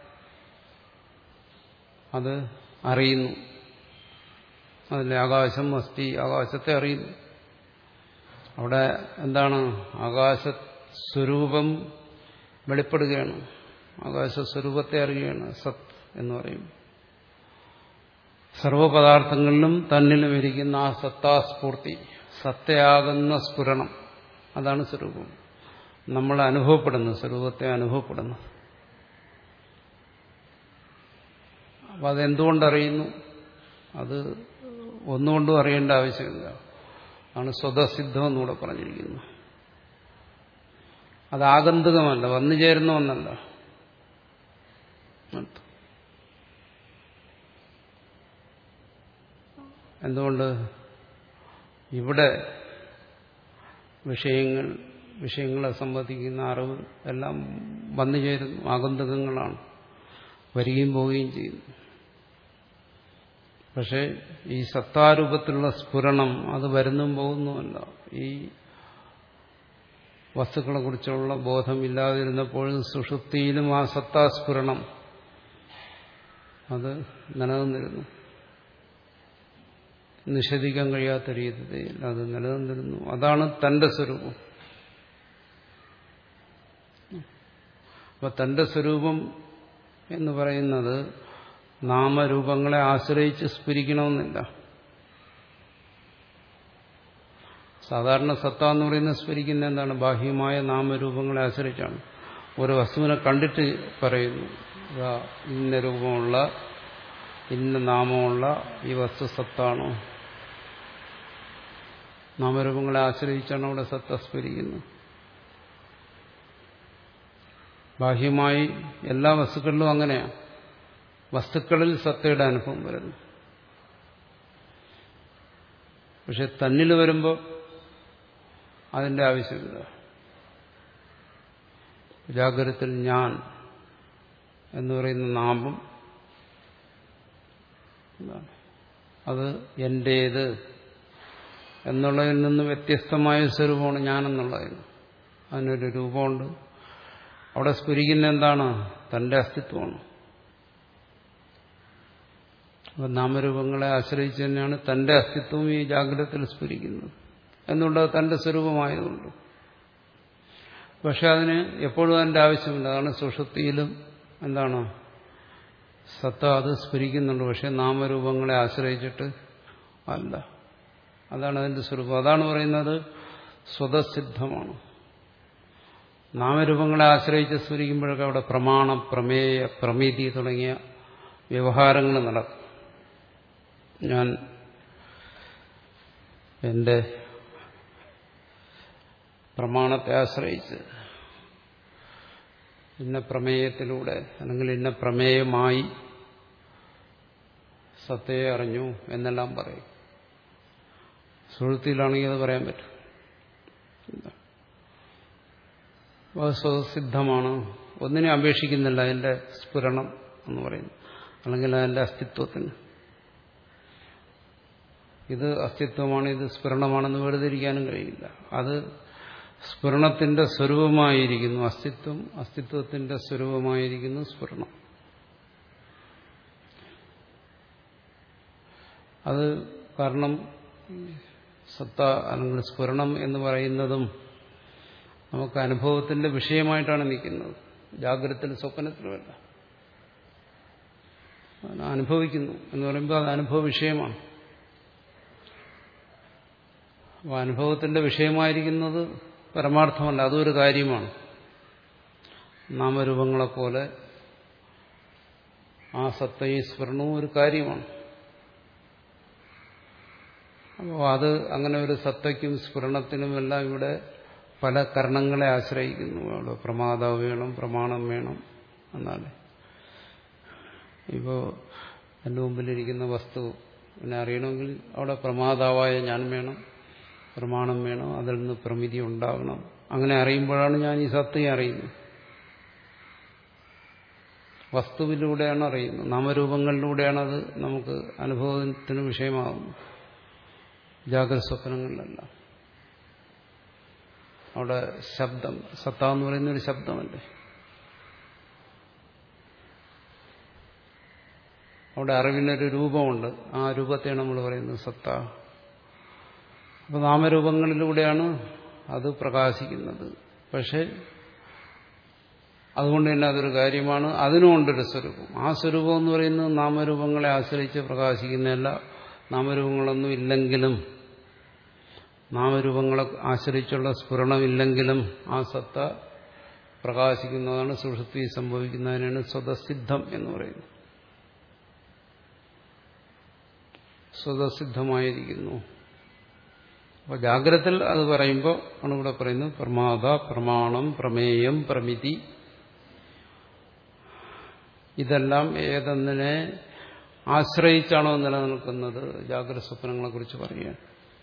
അത് അറിയുന്നു. അതിലെ ആകാശം അസ്ഥി, ആകാശത്തെ അറിയുന്നു. അവിടെ എന്താണ്? ആകാശസ്വരൂപം വെളിപ്പെടുകയാണ്, ആകാശസ്വരൂപത്തെ അറിയുകയാണ് സത് എന്ന് പറയും. സർവപദാർത്ഥങ്ങളിലും തന്നിലും ഇരിക്കുന്ന ആ സത്താസ്ഫൂർത്തി, സത്തയാകുന്ന സ്ഫുരണം, അതാണ് സ്വരൂപം. നമ്മൾ അനുഭവപ്പെടുന്നത്, സ്വരൂപത്തെ അനുഭവപ്പെടുന്നത്. അപ്പം അതെന്തുകൊണ്ടറിയുന്നു? അത് ഒന്നുകൊണ്ടും അറിയേണ്ട ആവശ്യമില്ല. ആണ് സ്വതസിദ്ധം എന്നൂടെ പറഞ്ഞിരിക്കുന്നു. അത് ആഗന്തുകമല്ല, വന്നു ചേരുന്ന ഒന്നല്ല. എന്തുകൊണ്ട്? ഇവിടെ വിഷയങ്ങൾ വിഷയങ്ങളെ സംബന്ധിക്കുന്ന അറിവ് എല്ലാം വന്നു ചേരുന്നു, ആഗന്തുകങ്ങളാണ്, വരികയും പോവുകയും ചെയ്യുന്നു. പക്ഷെ ഈ സത്താരൂപത്തിലുള്ള സ്ഫുരണം അത് വരുന്നും പോകുന്നുമല്ല. ഈ വസ്തുക്കളെ കുറിച്ചുള്ള ബോധമില്ലാതിരുന്നപ്പോഴും സുഷുപ്തിയിലും ആ സത്താസ്ഫുരണം അത് നിലനിന്നിരുന്നു. നിഷേധിക്കാൻ കഴിയാത്ത രീതിയിൽ അത് നിലനിന്നിരുന്നു. അതാണ് തന്റെ സ്വരൂപം. അപ്പൊ തന്റെ സ്വരൂപം എന്ന് പറയുന്നത് നാമരൂപങ്ങളെ ആശ്രയിച്ച് സ്ഫുരിക്കണമെന്നില്ല. സാധാരണ സത്ത എന്ന് പറയുന്നത് സ്ഫുരിക്കുന്ന എന്താണ്? ബാഹ്യമായ നാമരൂപങ്ങളെ ആശ്രയിച്ചാണ്. ഒരു വസ്തുവിനെ കണ്ടിട്ട് പറയുന്നു, ഇന്ന രൂപമുള്ള ഇന്ന നാമമുള്ള ഈ വസ്തു സത്താണോ? നാമരൂപങ്ങളെ ആശ്രയിച്ചാണ് അവിടെ സത്ത സ്ഫുരിക്കുന്നത്. ബാഹ്യമായി എല്ലാ വസ്തുക്കളിലും അങ്ങനെയാണ്. വസ്തുക്കളിൽ സത്തയുടെ അനുഭവം വരുന്നു. പക്ഷെ തന്നിൽ വരുമ്പോൾ അതിന്റെ ആവശ്യമില്ല. ജാഗ്രതത്തിൽ ഞാൻ എന്ന് പറയുന്ന നാമം അത് എന്റേത് എന്നുള്ളതിൽ നിന്ന് വ്യത്യസ്തമായ സ്വരൂപമാണ് ഞാനെന്നുള്ളതിന്. അതിനൊരു രൂപമുണ്ട്. അവിടെ സ്ഫുരിക്കുന്ന എന്താണ്? തന്റെ അസ്തിത്വമാണ്. അപ്പം നാമരൂപങ്ങളെ ആശ്രയിച്ച് തന്നെയാണ് തന്റെ അസ്തിത്വം ഈ ജാഗ്രതത്തിൽ സ്ഫുരിക്കുന്നത് എന്നുള്ളത് തന്റെ സ്വരൂപമായതുകൊണ്ട്. പക്ഷെ അതിന് എപ്പോഴും അതിന്റെ ആവശ്യമില്ല. അതാണ് സുഷുപ്തിയിലും എന്താണ് സത്ത അത് സ്ഫുരിക്കുന്നുണ്ട്. പക്ഷെ നാമരൂപങ്ങളെ ആശ്രയിച്ചിട്ട് അല്ല. അതാണ് അതിന്റെ സ്വരൂപം. അതാണ് പറയുന്നത് സ്വതസിദ്ധമാണ്. നാമരൂപങ്ങളെ ആശ്രയിച്ച് സ്ഫുരിക്കുമ്പോഴൊക്കെ അവിടെ പ്രമാണം, പ്രമേയ, പ്രമീതി തുടങ്ങിയ വ്യവഹാരങ്ങൾ നടക്കും. ഞാൻ എന്റെ പ്രമാണത്തെ ആശ്രയിച്ച് ഇന്ന പ്രമേയത്തിലൂടെ അല്ലെങ്കിൽ ഇന്ന പ്രമേയമായി സത്തയെ അറിഞ്ഞു എന്നെല്ലാം പറയും. സുഹൃത്തിയിലാണെങ്കിൽ അത് പറയാൻ പറ്റും. അത് സ്വതസിദ്ധമാണ് ഒന്നിനെ അപേക്ഷിക്കുന്നില്ല അതിന്റെ സ്ഫുരണം എന്ന് പറയുന്നു, അല്ലെങ്കിൽ അതിന്റെ അസ്തിത്വത്തിന്. ഇത് അസ്തിത്വമാണ്, ഇത് സ്ഫുരണമാണെന്ന് വേർതിരിക്കാനും കഴിയില്ല. അത് സ്ഫുരണത്തിന്റെ സ്വരൂപമായിരിക്കുന്നു അസ്തിത്വം, അസ്തിത്വത്തിന്റെ സ്വരൂപമായിരിക്കുന്നു സ്ഫുരണം. അത് കാരണം സത്ത അല്ലെങ്കിൽ സ്ഫുരണം എന്ന് പറയുന്നതും നമുക്ക് അനുഭവത്തിന്റെ വിഷയമായിട്ടാണ് നിൽക്കുന്നത്. ജാഗ്രതത്തിലും സ്വപ്നത്തിലുമല്ല. അനുഭവിക്കുന്നു എന്ന് പറയുമ്പോൾ അത് അനുഭവ വിഷയമാണ്. അപ്പോൾ അനുഭവത്തിന്റെ വിഷയമായിരിക്കുന്നത് പരമാർത്ഥമല്ല, അതൊരു കാര്യമാണ്. നാമരൂപങ്ങളെപ്പോലെ ആ സത്തയും സ്ഫുരണവും ഒരു കാര്യമാണ്. അപ്പോൾ അത് അങ്ങനെ ഒരു സത്തയ്ക്കും സ്ഫുരണത്തിനുമെല്ലാം ഇവിടെ പല കരണങ്ങളെ ആശ്രയിക്കുന്നു. അവിടെ പ്രമാതാവ് വേണം, പ്രമാണം വേണം എന്നാണ്. ഇപ്പോൾ എൻ്റെ മുമ്പിലിരിക്കുന്ന വസ്തു പിന്നെ അറിയണമെങ്കിൽ അവിടെ പ്രമാതാവായ ഞാൻ വേണം, പ്രമാണം വേണം, അതിൽ നിന്ന് പ്രമിതി ഉണ്ടാകണം. അങ്ങനെ അറിയുമ്പോഴാണ് ഞാൻ ഈ സത്തയെ അറിയുന്നത്. വസ്തുവിലൂടെയാണ് അറിയുന്നത്, നാമരൂപങ്ങളിലൂടെയാണ് അത് നമുക്ക് അനുഭവത്തിന് വിഷയമാകുന്നത്. ജാഗ്രത സ്വപ്നങ്ങളിലല്ല. അവിടെ ശബ്ദം, സത്ത എന്ന് പറയുന്നൊരു ശബ്ദമല്ലേ, അവിടെ അറിവിനൊരു രൂപമുണ്ട്, ആ രൂപത്തെയാണ് നമ്മൾ പറയുന്നത് സത്ത. അപ്പോൾ നാമരൂപങ്ങളിലൂടെയാണ് അത് പ്രകാശിക്കുന്നത്. പക്ഷെ അതുകൊണ്ട് തന്നെ അതൊരു കാര്യമാണ്, അതിനുമുണ്ടൊരു സ്വരൂപം. ആ സ്വരൂപം എന്ന് പറയുന്നത് നാമരൂപങ്ങളെ ആശ്രയിച്ച് പ്രകാശിക്കുന്നതല്ല. നാമരൂപങ്ങളൊന്നും ഇല്ലെങ്കിലും, നാമരൂപങ്ങളെ ആശ്രയിച്ചുള്ള സ്ഫുരണമില്ലെങ്കിലും ആ സത്ത പ്രകാശിക്കുന്നതാണ്. സുഷുപ്തി സംഭവിക്കുന്നതിനാണ് സ്വതസിദ്ധം എന്ന് പറയുന്നത്. സ്വതസിദ്ധമായിരിക്കുന്നു. അപ്പോൾ ജാഗ്രതത്തിൽ അത് പറയുമ്പോൾ ആണ് ഇവിടെ പറയുന്നത് പ്രമാദ, പ്രമാണം, പ്രമേയം, പ്രമിതി, ഇതെല്ലാം ഏതെന്നിനെ ആശ്രയിച്ചാണോ നിലനിൽക്കുന്നത്? ജാഗ്രത സ്വപ്നങ്ങളെ കുറിച്ച് പറയുകയാണ്.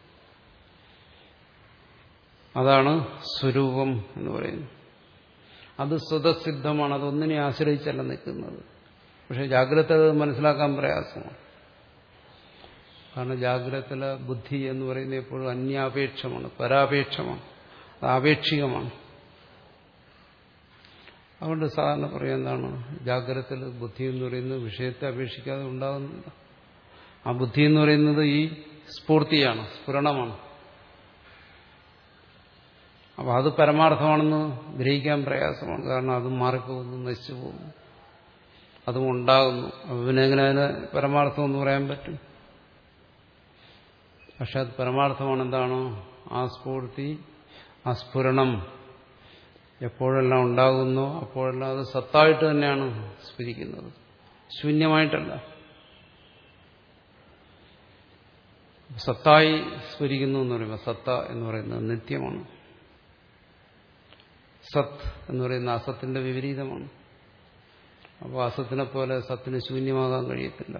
അതാണ് സ്വരൂപം എന്ന് പറയുന്നത്. അത് സ്വതസിദ്ധമാണ്, അതൊന്നിനെ ആശ്രയിച്ചല്ല നിൽക്കുന്നത്. പക്ഷെ ജാഗ്രത മനസ്സിലാക്കാൻ പ്രയാസമാണ്. കാരണം ജാഗ്രതത്തിലെ ബുദ്ധി എന്ന് പറയുന്നത് എപ്പോഴും അന്യാപേക്ഷമാണ്, പരാപേക്ഷമാണ്, അത് ആപേക്ഷികമാണ്. അതുകൊണ്ട് സാധാരണ പറയാൻ എന്താണ്, ജാഗ്രതത്തിൽ ബുദ്ധി എന്ന് പറയുന്നത് വിഷയത്തെ അപേക്ഷിക്കാതെ ഉണ്ടാകുന്നില്ല. ആ ബുദ്ധി എന്ന് പറയുന്നത് ഈ സ്ഫൂർത്തിയാണ്, സ്ഫുരണമാണ്. അപ്പോൾ അത് പരമാർത്ഥമാണെന്ന് ഗ്രഹിക്കാൻ പ്രയാസമാണ്. കാരണം അതും മാറിപ്പോകുന്നു, നശിച്ചു പോകുന്നു, അതും ഉണ്ടാകുന്നു. അപ്പോൾ പിന്നെ എങ്ങനെ അതിന് പരമാർത്ഥം എന്ന് പറയാൻ പറ്റും? പക്ഷെ അത് പരമാർത്ഥമാണ്. എന്താണോ ആ സ്ഫൂർത്തി, ആ സ്ഫുരണം എപ്പോഴെല്ലാം ഉണ്ടാകുന്നോ അപ്പോഴെല്ലാം അത് സത്തായിട്ട് തന്നെയാണ് സ്ഫുരിക്കുന്നത്, ശൂന്യമായിട്ടല്ല. സത്തായി സ്ഫുരിക്കുന്നു എന്ന് പറയുമ്പോൾ സത്ത എന്ന് പറയുന്നത് നിത്യമാണ്. സത്ത് എന്ന് പറയുന്ന അസത്തിന്റെ വിപരീതമാണ്. അപ്പോൾ അസത്തിനെ പോലെ സത്തിന് ശൂന്യമാകാൻ കഴിയത്തില്ല.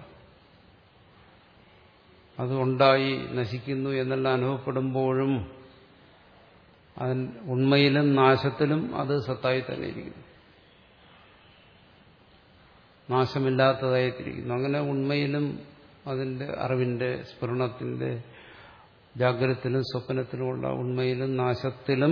അത് ഉണ്ടായി നശിക്കുന്നു എന്നെല്ലാം അനുഭവപ്പെടുമ്പോഴും അതിൽ ഉണ്മയിലും നാശത്തിലും അത് സത്തായി തന്നെ ഇരിക്കുന്നു, നാശമില്ലാത്തതായിട്ടിരിക്കുന്നു. അങ്ങനെ ഉണ്മയിലും അതിന്റെ അറിവിന്റെ സ്ഫുരണത്തിന്റെ ജാഗ്രതത്തിലും സ്വപ്നത്തിലുമുള്ള ഉണ്മയിലും നാശത്തിലും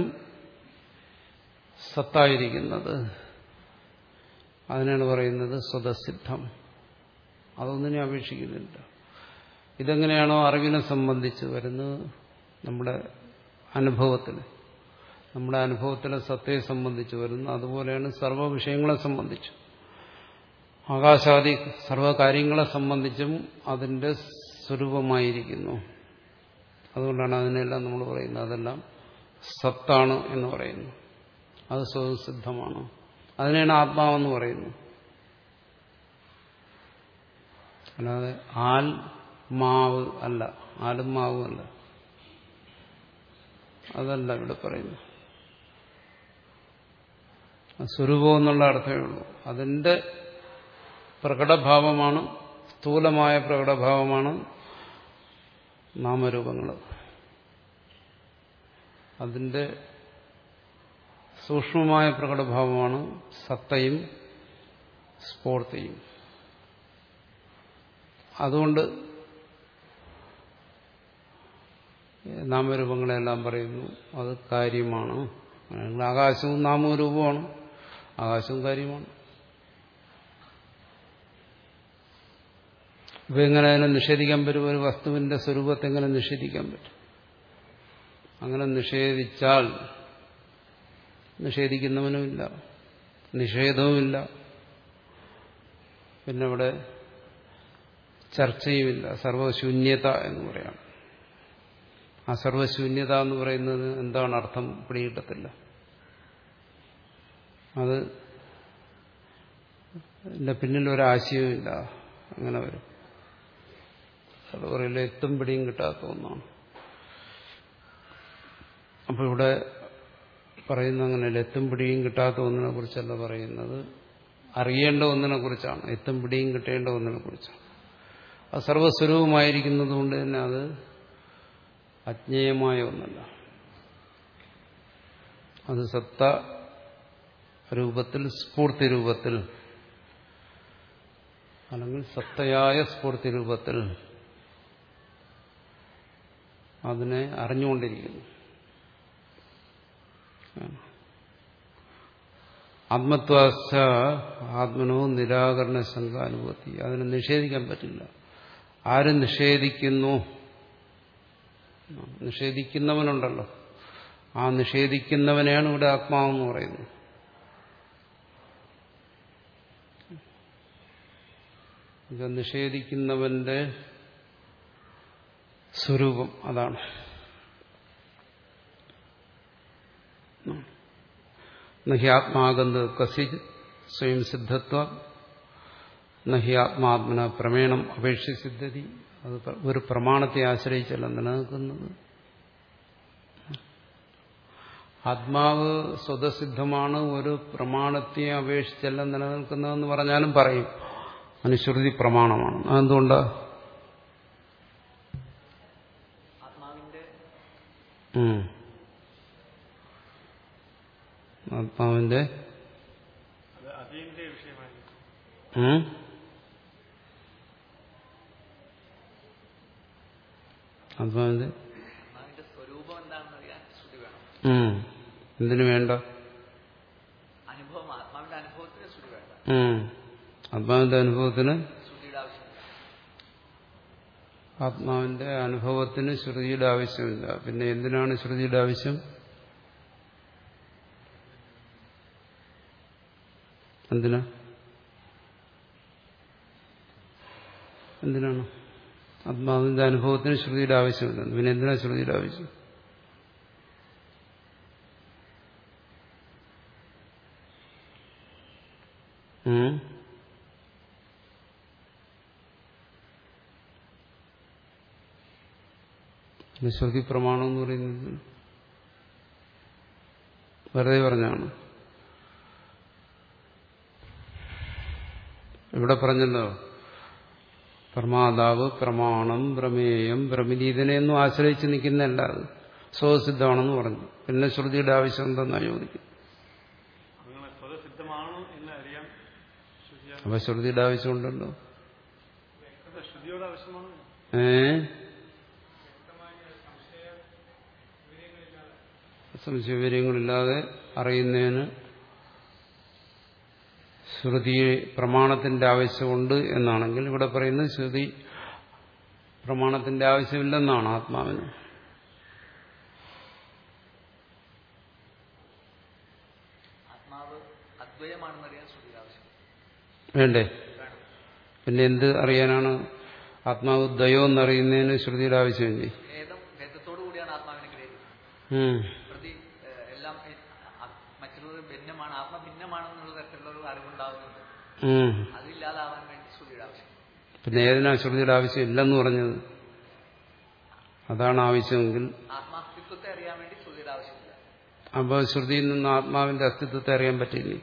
സത്തായിരിക്കുന്നത്, അതിനാണ് പറയുന്നത് സ്വതസിദ്ധം. അതൊന്നിനെ അപേക്ഷിക്കുന്നില്ല. ഇതെങ്ങനെയാണോ അറിവിനെ സംബന്ധിച്ച് വരുന്നത്, നമ്മുടെ അനുഭവത്തിൽ, നമ്മുടെ അനുഭവത്തിലെ സത്തയെ സംബന്ധിച്ച് വരുന്നു, അതുപോലെയാണ് സർവ്വ വിഷയങ്ങളെ സംബന്ധിച്ച്, ആകാശാദി സർവ്വകാര്യങ്ങളെ സംബന്ധിച്ചും അതിന്റെ സ്വരൂപമായിരിക്കുന്നു. അതുകൊണ്ടാണ് അതിനെല്ലാം നമ്മൾ പറയുന്നത് അതെല്ലാം സത്താണ് എന്ന് പറയുന്നു. അത് സ്വതസിദ്ധമാണ്. അതിനെയാണ് ആത്മാവെന്ന് പറയുന്നത്. അല്ലാതെ ആൽ മാവ് അല്ല, ആലും മാവും അല്ല, അതല്ല ഇവിടെ പറയുന്നു. സ്വരൂപം എന്നുള്ള അർത്ഥമേ ഉള്ളൂ. അതിന്റെ പ്രകടഭാവമാണ്, സ്ഥൂലമായ പ്രകടഭാവമാണ് നാമരൂപങ്ങൾ. അതിന്റെ സൂക്ഷ്മമായ പ്രകടഭാവമാണ് സത്തയും സ്ഫൂർത്തിയും. അതുകൊണ്ട് നാമരൂപങ്ങളെല്ലാം പറയുന്നു അത് കാര്യമാണ്. ആകാശവും നാമരൂപമാണ്, ആകാശവും കാര്യമാണ്. ഇപ്പൊ എങ്ങനെ അതിനെ നിഷേധിക്കാൻ പറ്റും? ഒരു വസ്തുവിന്റെ സ്വരൂപത്തെ എങ്ങനെ നിഷേധിക്കാൻ പറ്റും? അങ്ങനെ നിഷേധിച്ചാൽ നിഷേധിക്കുന്നവനുമില്ല, നിഷേധവുമില്ല, പിന്നെ ഇവിടെ ചർച്ചയുമില്ല. സർവശൂന്യത എന്ന് പറയാം. ആ സർവശൂന്യത എന്ന് പറയുന്നത് എന്താണ് അർത്ഥം പിടികിട്ടത്തില്ല. അത് ഇതിന്റെ പിന്നിൽ ഒരാശയവുമില്ല. അങ്ങനെ വരും. അത് പറയില്ല, എത്തും പിടിയും കിട്ടാത്ത ഒന്നാണ്. അപ്പൊ ഇവിടെ പറയുന്ന അങ്ങനെയല്ല, എത്തും പിടിയും കിട്ടാത്ത ഒന്നിനെ കുറിച്ചല്ല പറയുന്നത്, അറിയേണ്ട ഒന്നിനെ കുറിച്ചാണ്. എത്തും പിടിയും കിട്ടേണ്ട ഒന്നിനെ കുറിച്ചാണ്. അത് സർവസ്വരൂപമായിരിക്കുന്നത് കൊണ്ട് തന്നെ അത് അജ്ഞേയമായ ഒന്നല്ല. അത് സത്ത രൂപത്തിൽ, സ്ഫൂർത്തി രൂപത്തിൽ, അല്ലെങ്കിൽ സത്തയായ സ്ഫൂർത്തി രൂപത്തിൽ അതിനെ അറിഞ്ഞുകൊണ്ടിരിക്കുന്നു. ആത്മത്വാസ ആത്മനോ നിരാകരണ ശങ്കാനുഭൂതി. അതിനെ നിഷേധിക്കാൻ പറ്റില്ല. ആരും നിഷേധിക്കുന്നു, നിഷേധിക്കുന്നവനുണ്ടല്ലോ, ആ നിഷേധിക്കുന്നവനെയാണ് ഇവിടെ ആത്മാവെന്ന് പറയുന്നത്. ഇത് നിഷേധിക്കുന്നവന്റെ സ്വരൂപം അതാണ്. നഹി ആത്മാഗന്ധ കസി സ്വയം സിദ്ധത്വ നഹി ആത്മാത്മന പ്രമേണം അപേക്ഷ സിദ്ധതി. അത് ഒരു പ്രമാണത്തെ ആശ്രയിച്ചല്ല നിലനിൽക്കുന്നത്. ആത്മാവ് സ്വതസിദ്ധമാണ്, ഒരു പ്രമാണത്തെ അപേക്ഷിച്ചല്ല നിലനിൽക്കുന്നതെന്ന് പറഞ്ഞാലും പറയും അനുശ്രുതി പ്രമാണമാണ്. അതെന്തുകൊണ്ടാ? ആത്മാവിന്റെ ആത്മാവിന്റെ സ്വരൂപം എന്താണെന്ന് അറിയാൻ ശ്രുതി വേണം. എന്തിനു വേണ്ട? അനുഭവം. ആത്മാവിന്റെ അനുഭവത്തിന് ശ്രുതി വേണ്ട. ആത്മാവിന്റെ അനുഭവത്തിന് ആത്മാവിന്റെ അനുഭവത്തിന് ശ്രുതിയുടെ ആവശ്യമില്ല. പിന്നെ എന്തിനാണ് ശ്രുതിയുടെ ആവശ്യം? എന്തിനാ എന്തിനാണ് ആത്മാവിന്റെ അനുഭവത്തിന് ശ്രുതിയുടെ ആവശ്യമില്ല? പിന്നെ എന്തിനാ ശ്രുതിയുടെ ആവശ്യം? ശ്രുതി പ്രമാണം എന്ന് പറയുന്നത് വെറുതെ പറഞ്ഞാണ്. ഇവിടെ പറഞ്ഞല്ലോ, പ്രമാതാവ്, പ്രമാണം, പ്രമേയം, പ്രമിനീതനെയൊന്നും ആശ്രയിച്ച് നിൽക്കുന്നതല്ല, അത് സ്വതസിദ്ധമാണെന്ന് പറഞ്ഞു. പിന്നെ ശ്രുതിയുടെ ആവശ്യം എന്തെന്നാണ് ചോദിക്കും. അപ്പൊ ശ്രുതിയുടെ ആവശ്യമുണ്ടല്ലോ. ഏ സംശയവിവരങ്ങളില്ലാതെ അറിയുന്നതിന് ശ്രുതി പ്രമാണത്തിന്റെ ആവശ്യമുണ്ട് എന്നാണെങ്കിൽ, ഇവിടെ പറയുന്നത് ശ്രുതി പ്രമാണത്തിന്റെ ആവശ്യമില്ലെന്നാണ് ആത്മാവിന്. വേണ്ടേ? പിന്നെ എന്ത് അറിയാനാണ് ആത്മാവ് ദ്വയോ എന്നറിയുന്നതിന് ശ്രുതിയുടെ ആവശ്യമില്ലേ? പിന്നെ ഏതിനാ ശ്രുതിയുടെ ആവശ്യം ഇല്ലെന്ന് പറഞ്ഞത്? അതാണ് ആവശ്യമെങ്കിൽ അപ്പൊ ശ്രുതിയിൽ നിന്ന് ആത്മാവിന്റെ അസ്തിത്വത്തെ അറിയാൻ പറ്റില്ലേ?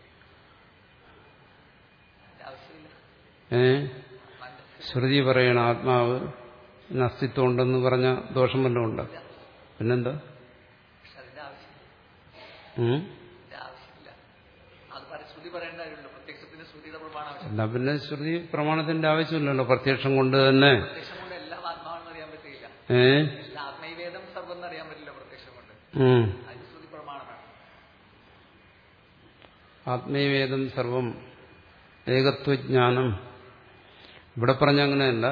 ഏ ശ്രുതി പറയണ ആത്മാവ് അസ്തിത്വം ഉണ്ടെന്ന് പറഞ്ഞ ദോഷം വല്ലതും ഉണ്ടോ? പിന്നെന്താ? എന്നാ പിന്നെ ശ്രുതി പ്രമാണത്തിന്റെ ആവശ്യമില്ലല്ലോ. പ്രത്യക്ഷം കൊണ്ട് തന്നെ ഏ ആത്മീയവേദം സർവം ഏകത്വജ്ഞാനം ഇവിടെ പറഞ്ഞ അങ്ങനെയല്ല.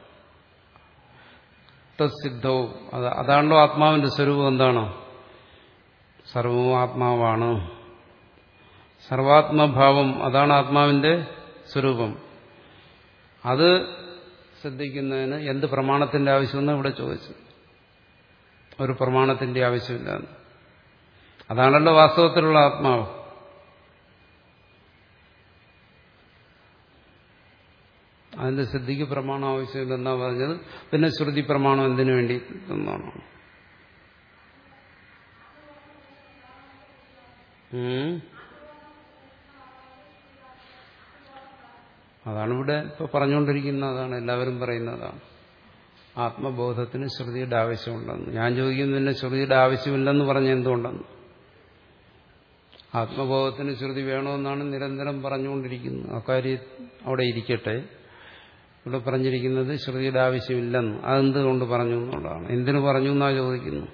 തസ്സിദ്ധവും അത് അതാണല്ലോ ആത്മാവിന്റെ സ്വരൂപം. എന്താണോ? സർവവും ആത്മാവാണ്. സർവാത്മഭാവം അതാണ് ആത്മാവിന്റെ സ്വരൂപം. അത് ശ്രദ്ധിക്കുന്നതിന് എന്ത് പ്രമാണത്തിന്റെ ആവശ്യമെന്ന് ഇവിടെ ചോദിച്ചു. ഒരു പ്രമാണത്തിന്റെ ആവശ്യമില്ല. അതാണല്ലോ വാസ്തവത്തിലുള്ള ആത്മാവ്. അതിന്റെ സിദ്ധിക്ക് പ്രമാണം ആവശ്യമില്ലെന്നാ പറഞ്ഞത്. പിന്നെ ശ്രുതി പ്രമാണം എന്തിനു വേണ്ടി എന്നാണ്? അതാണ് ഇവിടെ ഇപ്പൊ പറഞ്ഞുകൊണ്ടിരിക്കുന്ന. അതാണ് എല്ലാവരും പറയുന്നതാണ്. ആത്മബോധത്തിന് ശ്രുതിയുടെ ആവശ്യമുണ്ടെന്ന്. ഞാൻ ചോദിക്കുന്നു, പിന്നെ ശ്രുതിയുടെ ആവശ്യമില്ലെന്ന് പറഞ്ഞ എന്തുകൊണ്ടെന്ന്. ആത്മബോധത്തിന് ശ്രുതി വേണമെന്നാണ് നിരന്തരം പറഞ്ഞുകൊണ്ടിരിക്കുന്നത്. അക്കാര്യം അവിടെ ഇരിക്കട്ടെ. ഇവിടെ പറഞ്ഞിരിക്കുന്നത് ശ്രുതിയുടെ ആവശ്യമില്ലെന്ന്. അതെന്തുകൊണ്ട് പറഞ്ഞു എന്നുള്ളതാണ്. എന്തിനു പറഞ്ഞു എന്നാ ചോദിക്കുന്നു.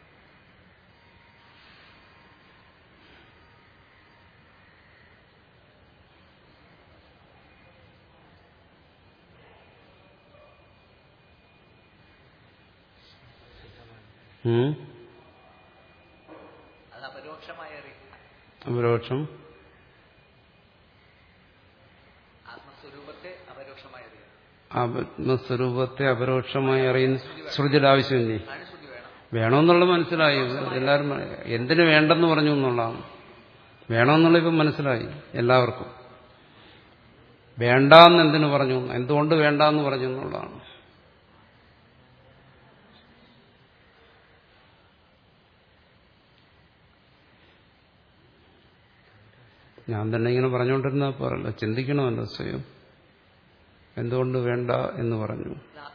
അപരോക്ഷം ആത്മസ്വരൂപത്തെ അപരോക്ഷമായി അറിയുന്ന ശ്രുതിയുടെ ആവശ്യമില്ലേ? വേണമെന്നുള്ള മനസ്സിലായി എല്ലാവരും. എന്തിനു വേണ്ടെന്ന് പറഞ്ഞു എന്നുള്ളതാണ്. വേണമെന്നുള്ള ഇപ്പം മനസ്സിലായി എല്ലാവർക്കും. വേണ്ടാന്ന് എന്തിനു പറഞ്ഞു, എന്തുകൊണ്ട് വേണ്ടാന്ന് പറഞ്ഞു എന്നുള്ളതാണ്. ഞാൻ തന്നെ ഇങ്ങനെ പറഞ്ഞുകൊണ്ടിരുന്ന പറയല്ല, ചിന്തിക്കണമല്ലോ സ്വയം. എന്തുകൊണ്ട് വേണ്ട എന്ന് പറഞ്ഞു?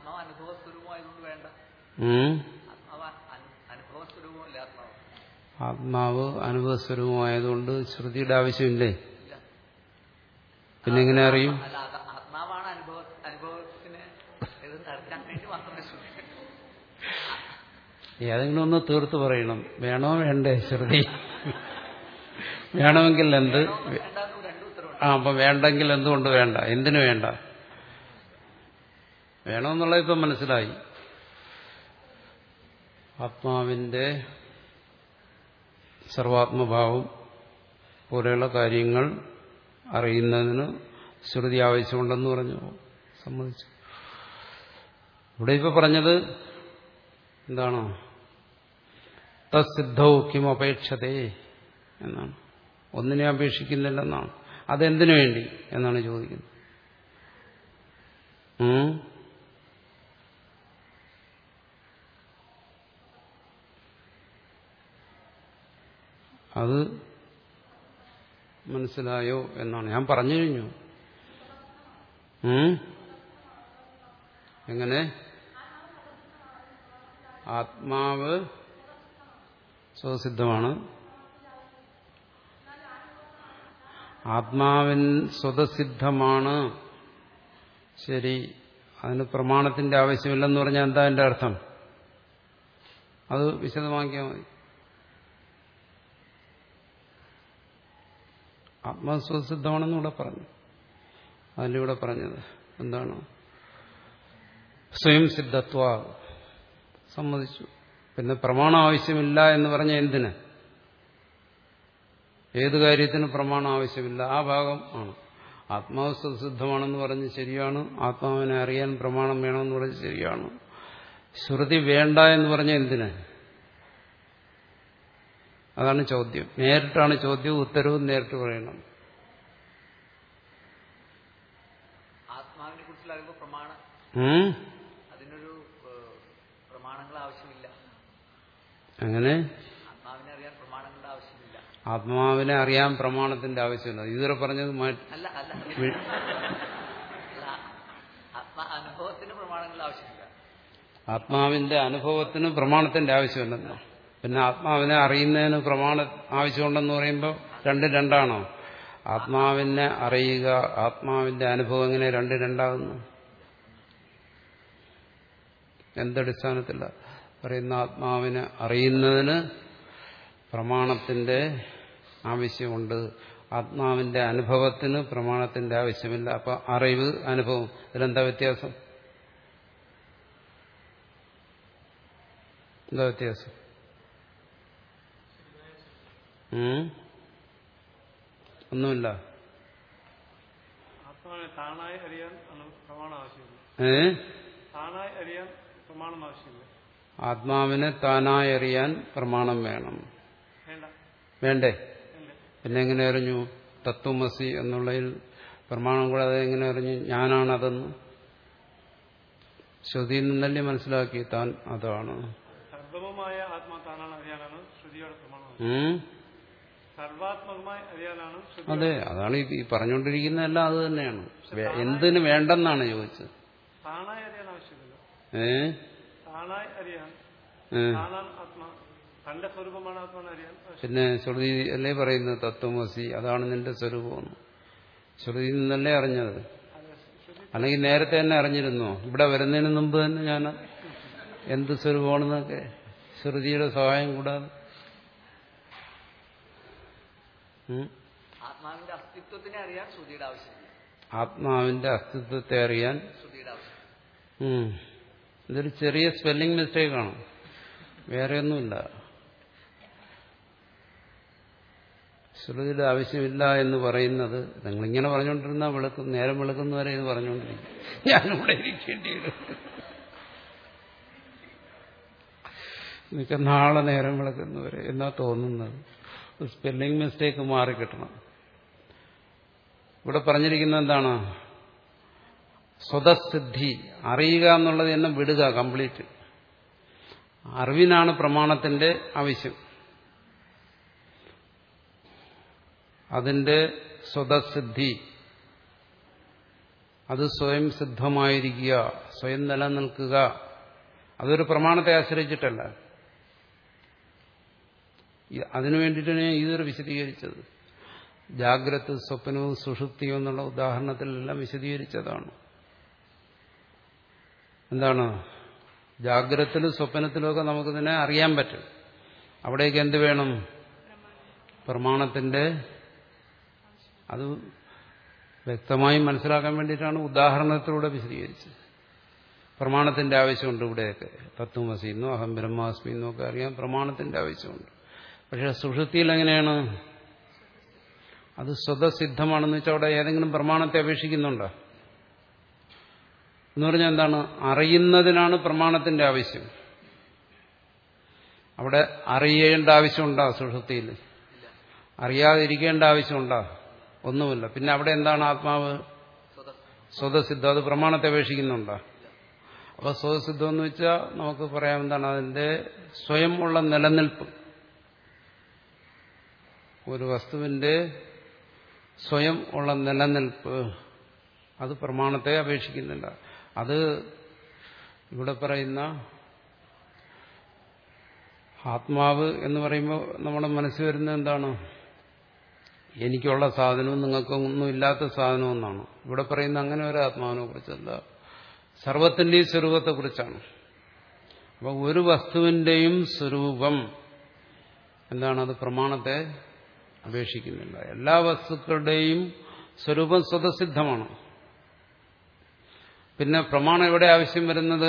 ആത്മാവ് അനുഭവസ്വരൂപമായതുകൊണ്ട് ശ്രുതിയുടെ ആവശ്യമില്ലേ? പിന്നെ എങ്ങനെ അറിയും? ഏതെങ്കിലും ഒന്ന് തീർത്ത് പറയണം. വേണോ വേണ്ടേ ശ്രുതി? വേണമെങ്കിൽ എന്ത്? ആ അപ്പൊ വേണ്ടെങ്കിൽ എന്തുകൊണ്ട് വേണ്ട? എന്തിനു വേണ്ട? വേണമെന്നുള്ളത് ഇപ്പം മനസ്സിലായി. ആത്മാവിന്റെ സർവാത്മഭാവം പോലെയുള്ള കാര്യങ്ങൾ അറിയുന്നതിന് ശ്രുതി ആവശ്യമുണ്ടെന്ന് പറഞ്ഞു. സമ്മതിച്ചു. ഇവിടെ ഇപ്പൊ പറഞ്ഞത് എന്താണോ? തസ്സിദ്ധൗ കിമപേക്ഷതേ എന്നാണ്. ഒന്നിനെ അപേക്ഷിക്കുന്നില്ലെന്നാണ്. അതെന്തിനു വേണ്ടി എന്നാണ് ചോദിക്കുന്നത്. അത് മനസ്സിലായോ എന്നാണ് ഞാൻ പറഞ്ഞു കഴിഞ്ഞു. എങ്ങനെ? ആത്മാവ് സ്വസിദ്ധമാണ്. ആത്മാവിൻ സ്വതസിദ്ധമാണ്. ശരി, അതിന് പ്രമാണത്തിന്റെ ആവശ്യമില്ലെന്ന് പറഞ്ഞാൽ എന്താ എന്റെ അർത്ഥം? അത് വിശദമാക്കിയാൽ മതി. ആത്മാസ്വസിദ്ധമാണെന്ന് ഇവിടെ പറഞ്ഞു. അതിലൂടെ പറഞ്ഞത് എന്താണ്? സ്വയം സിദ്ധത്വ സമ്മതിച്ചു. പിന്നെ പ്രമാണം ആവശ്യമില്ല എന്ന് പറഞ്ഞ എന്തിന്? ഏത് കാര്യത്തിന് പ്രമാണം ആവശ്യമില്ല? ആ ഭാഗം ആണ്. ആത്മാവ് സ്വസിദ്ധമാണെന്ന് പറഞ്ഞ് ശരിയാണ്. ആത്മാവിനെ അറിയാൻ പ്രമാണം വേണമെന്ന് പറഞ്ഞ് ശരിയാണ്. ശ്രുതി വേണ്ട എന്ന് പറഞ്ഞ എന്തിന്? അതാണ് ചോദ്യം. നേരിട്ടാണ് ചോദ്യവും ഉത്തരവും നേരിട്ട് പറയണം. ആത്മാവിനെ കുറിച്ചുള്ള അറിവ് പ്രമാണം, അതിനൊരു പ്രമാണങ്ങൾ ആവശ്യമില്ല. അങ്ങനെ ആത്മാവിനെ അറിയാൻ പ്രമാണങ്ങളുടെ ആവശ്യമില്ല. ആത്മാവിനെ അറിയാൻ പ്രമാണത്തിന്റെ ആവശ്യമില്ല. ഇതുവരെ പറഞ്ഞത് അല്ല അല്ല അനുഭവത്തിന് പ്രമാണങ്ങളുടെ ആവശ്യമില്ല. ആത്മാവിന്റെ അനുഭവത്തിന് പ്രമാണത്തിന്റെ ആവശ്യമില്ലെന്നോ? പിന്നെ ആത്മാവിനെ അറിയുന്നതിന് പ്രമാണ ആവശ്യമുണ്ടെന്ന് പറയുമ്പോൾ രണ്ട് രണ്ടാണോ? ആത്മാവിനെ അറിയുക, ആത്മാവിന്റെ അനുഭവം എങ്ങനെ രണ്ട് രണ്ടാകുന്നു? എന്തടിസ്ഥാനത്തില്ല പറയുന്ന ആത്മാവിനെ അറിയുന്നതിന് പ്രമാണത്തിന്റെ ആവശ്യമുണ്ട്, ആത്മാവിന്റെ അനുഭവത്തിന് പ്രമാണത്തിന്റെ ആവശ്യമില്ല. അപ്പൊ അറിവ്, അനുഭവം, ഇതിലെന്താ വ്യത്യാസം? എന്താ വ്യത്യാസം? ഒന്നുമില്ല. ആത്മാവിനെ താനായി അറിയാൻ പ്രമാണം ആവശ്യമില്ല. ഏ താനായി അറിയാൻ പ്രമാണം ആവശ്യമില്ല. ആത്മാവിനെ താനായി അറിയാൻ പ്രമാണം വേണം. വേണ്ടേ? പിന്നെ എങ്ങനെ അറിഞ്ഞു? തത്വമസി എന്നുള്ളതിൽ പ്രമാണം കൂടാതെ എങ്ങനെ അറിഞ്ഞു ഞാനാണതെന്ന്? ശ്രുതിയിൽ നിന്നല്ലേ മനസ്സിലാക്കി താൻ അതാണ്. സർവമായ ആത്മാ താനാണ് അറിയാനാണ് ശ്രുതിയുടെ പ്രമാണം. സർവാത്മകമായി അറിയാനാണ്. അതെ, അതാണ് ഈ പറഞ്ഞുകൊണ്ടിരിക്കുന്നതെല്ലാം അത് തന്നെയാണ്. എന്തിനു വേണ്ടെന്നാണ് ചോദിച്ചത്. താനായി അറിയാൻ ആവശ്യമില്ല. ഏ താനായി അറിയാൻ ആത്മാ തന്റെ സ്വരൂപമാണ് ആത്മാനെ അറിയാൻ. പിന്നെ ശ്രുതി അല്ലേ പറയുന്നത് തത്വമസി അതാണ് നിന്റെ സ്വരൂപമെന്ന്? ശ്രുതിയിൽ നിന്നല്ലേ അറിഞ്ഞത്? അല്ലെങ്കിൽ നേരത്തെ തന്നെ അറിഞ്ഞിരുന്നോ? ഇവിടെ വരുന്നതിന് മുമ്പ് തന്നെ ഞാൻ എന്ത് സ്വരൂപമാണെന്നൊക്കെ ശ്രുതിയുടെ സഹായം കൂടാതെ? ആത്മാവിന്റെ അസ്തിത്വത്തിനെ അറിയാൻ ശ്രുതിയുടെ ആവശ്യമില്ല. ആത്മാവിന്റെ അസ്തിത്വത്തെ അറിയാൻ ശ്രുതിയുടെ ആവശ്യം. ഇതൊരു ചെറിയ സ്പെല്ലിംഗ് മിസ്റ്റേക്കാണ്, വേറെ ഒന്നുമില്ല. ശ്രുതിയുടെ ആവശ്യമില്ല എന്ന് പറയുന്നത് നിങ്ങളിങ്ങനെ പറഞ്ഞുകൊണ്ടിരുന്ന വിളക്കും നേരം വിളക്കുന്നവരെ ഇത് പറഞ്ഞുകൊണ്ടിരിക്കും. ഞാനിവിടെ ഇരിക്കേണ്ടി വരും. എനിക്ക് നാളെ നേരം വിളക്കുന്നവരെ എന്നാ തോന്നുന്നത്. സ്പെല്ലിംഗ് മിസ്റ്റേക്ക് മാറിക്കിട്ടണം. ഇവിടെ പറഞ്ഞിരിക്കുന്നത് എന്താണ്? സ്വതസിദ്ധി, അറിയുക എന്നുള്ളത് എന്നെ വിടുക കംപ്ലീറ്റ്. അറിവിനാണ് പ്രമാണത്തിന്റെ ആവശ്യം. അതിന്റെ സ്വതസിദ്ധി, അത് സ്വയം സിദ്ധമായിരിക്കുക, സ്വയം നിലനിൽക്കുക, അതൊരു പ്രമാണത്തെ ആശ്രയിച്ചിട്ടല്ല. അതിനു വേണ്ടിയിട്ടാണ് ഇതൊരു വിശദീകരിച്ചത്. ജാഗ്രത, സ്വപ്നവും സുഷുപ്തിയും എന്നുള്ള ഉദാഹരണത്തിലെല്ലാം വിശദീകരിച്ചതാണ്. എന്താണ്? ജാഗ്രതത്തിലും സ്വപ്നത്തിലുമൊക്കെ നമുക്കിതിനെ അറിയാൻ പറ്റും. അവിടേക്ക് എന്ത് വേണം? പ്രമാണത്തിന്റെ, അത് വ്യക്തമായി മനസ്സിലാക്കാൻ വേണ്ടിയിട്ടാണ് ഉദാഹരണത്തിലൂടെ വിശദീകരിച്ചത്. പ്രമാണത്തിന്റെ ആവശ്യമുണ്ട് ഇവിടെയൊക്കെ. തത്വമസി എന്നോ അഹം ബ്രഹ്മാസ്മി എന്നൊക്കെ അറിയാൻ പ്രമാണത്തിന്റെ ആവശ്യമുണ്ട്. പക്ഷെ സുഷുപ്തിയിൽ എങ്ങനെയാണ്? അത് സ്വതസിദ്ധമാണെന്ന് വെച്ചാൽ അവിടെ ഏതെങ്കിലും പ്രമാണത്തെ അപേക്ഷിക്കുന്നുണ്ടോ? എന്ന് പറഞ്ഞാൽ എന്താണ്? അറിയുന്നതിനാണ് പ്രമാണത്തിന്റെ ആവശ്യം. അവിടെ അറിയേണ്ട ആവശ്യമുണ്ടോ? സുഷുപ്തിയിൽ അറിയാതിരിക്കേണ്ട ആവശ്യമുണ്ടോ? ഒന്നുമില്ല. പിന്നെ അവിടെ എന്താണ്? ആത്മാവ് സ്വതസിദ്ധം. അത് പ്രമാണത്തെ അപേക്ഷിക്കുന്നുണ്ടോ? അപ്പൊ സ്വതസിദ്ധം എന്ന് വെച്ചാൽ നമുക്ക് പറയാം എന്താണ്? അതിന്റെ സ്വയം ഉള്ള നിലനിൽപ്പ്. ഒരു വസ്തുവിന്റെ സ്വയം ഉള്ള നിലനിൽപ്പ് അത് പ്രമാണത്തെ അപേക്ഷിക്കുന്നില്ല. അത് ഇവിടെ പറയുന്ന ആത്മാവ് എന്ന് പറയുമ്പോൾ നമ്മുടെ മനസ്സിൽ വരുന്നത് എന്താണ്? എനിക്കുള്ള സാധനവും നിങ്ങൾക്കൊന്നും ഇല്ലാത്ത സാധനവും എന്നാണ്. ഇവിടെ പറയുന്ന അങ്ങനെ ഒരു ആത്മാവിനെ കുറിച്ചല്ല, സർവത്തിന്റെയും സ്വരൂപത്തെക്കുറിച്ചാണ്. അപ്പൊ ഒരു വസ്തുവിന്റെയും സ്വരൂപം എന്താണ്? അത് പ്രമാണത്തെ അപേക്ഷിക്കുന്നില്ല. എല്ലാ വസ്തുക്കളുടെയും സ്വരൂപം സ്വതസിദ്ധമാണ്. പിന്നെ പ്രമാണം എവിടെ ആവശ്യം വരുന്നത്?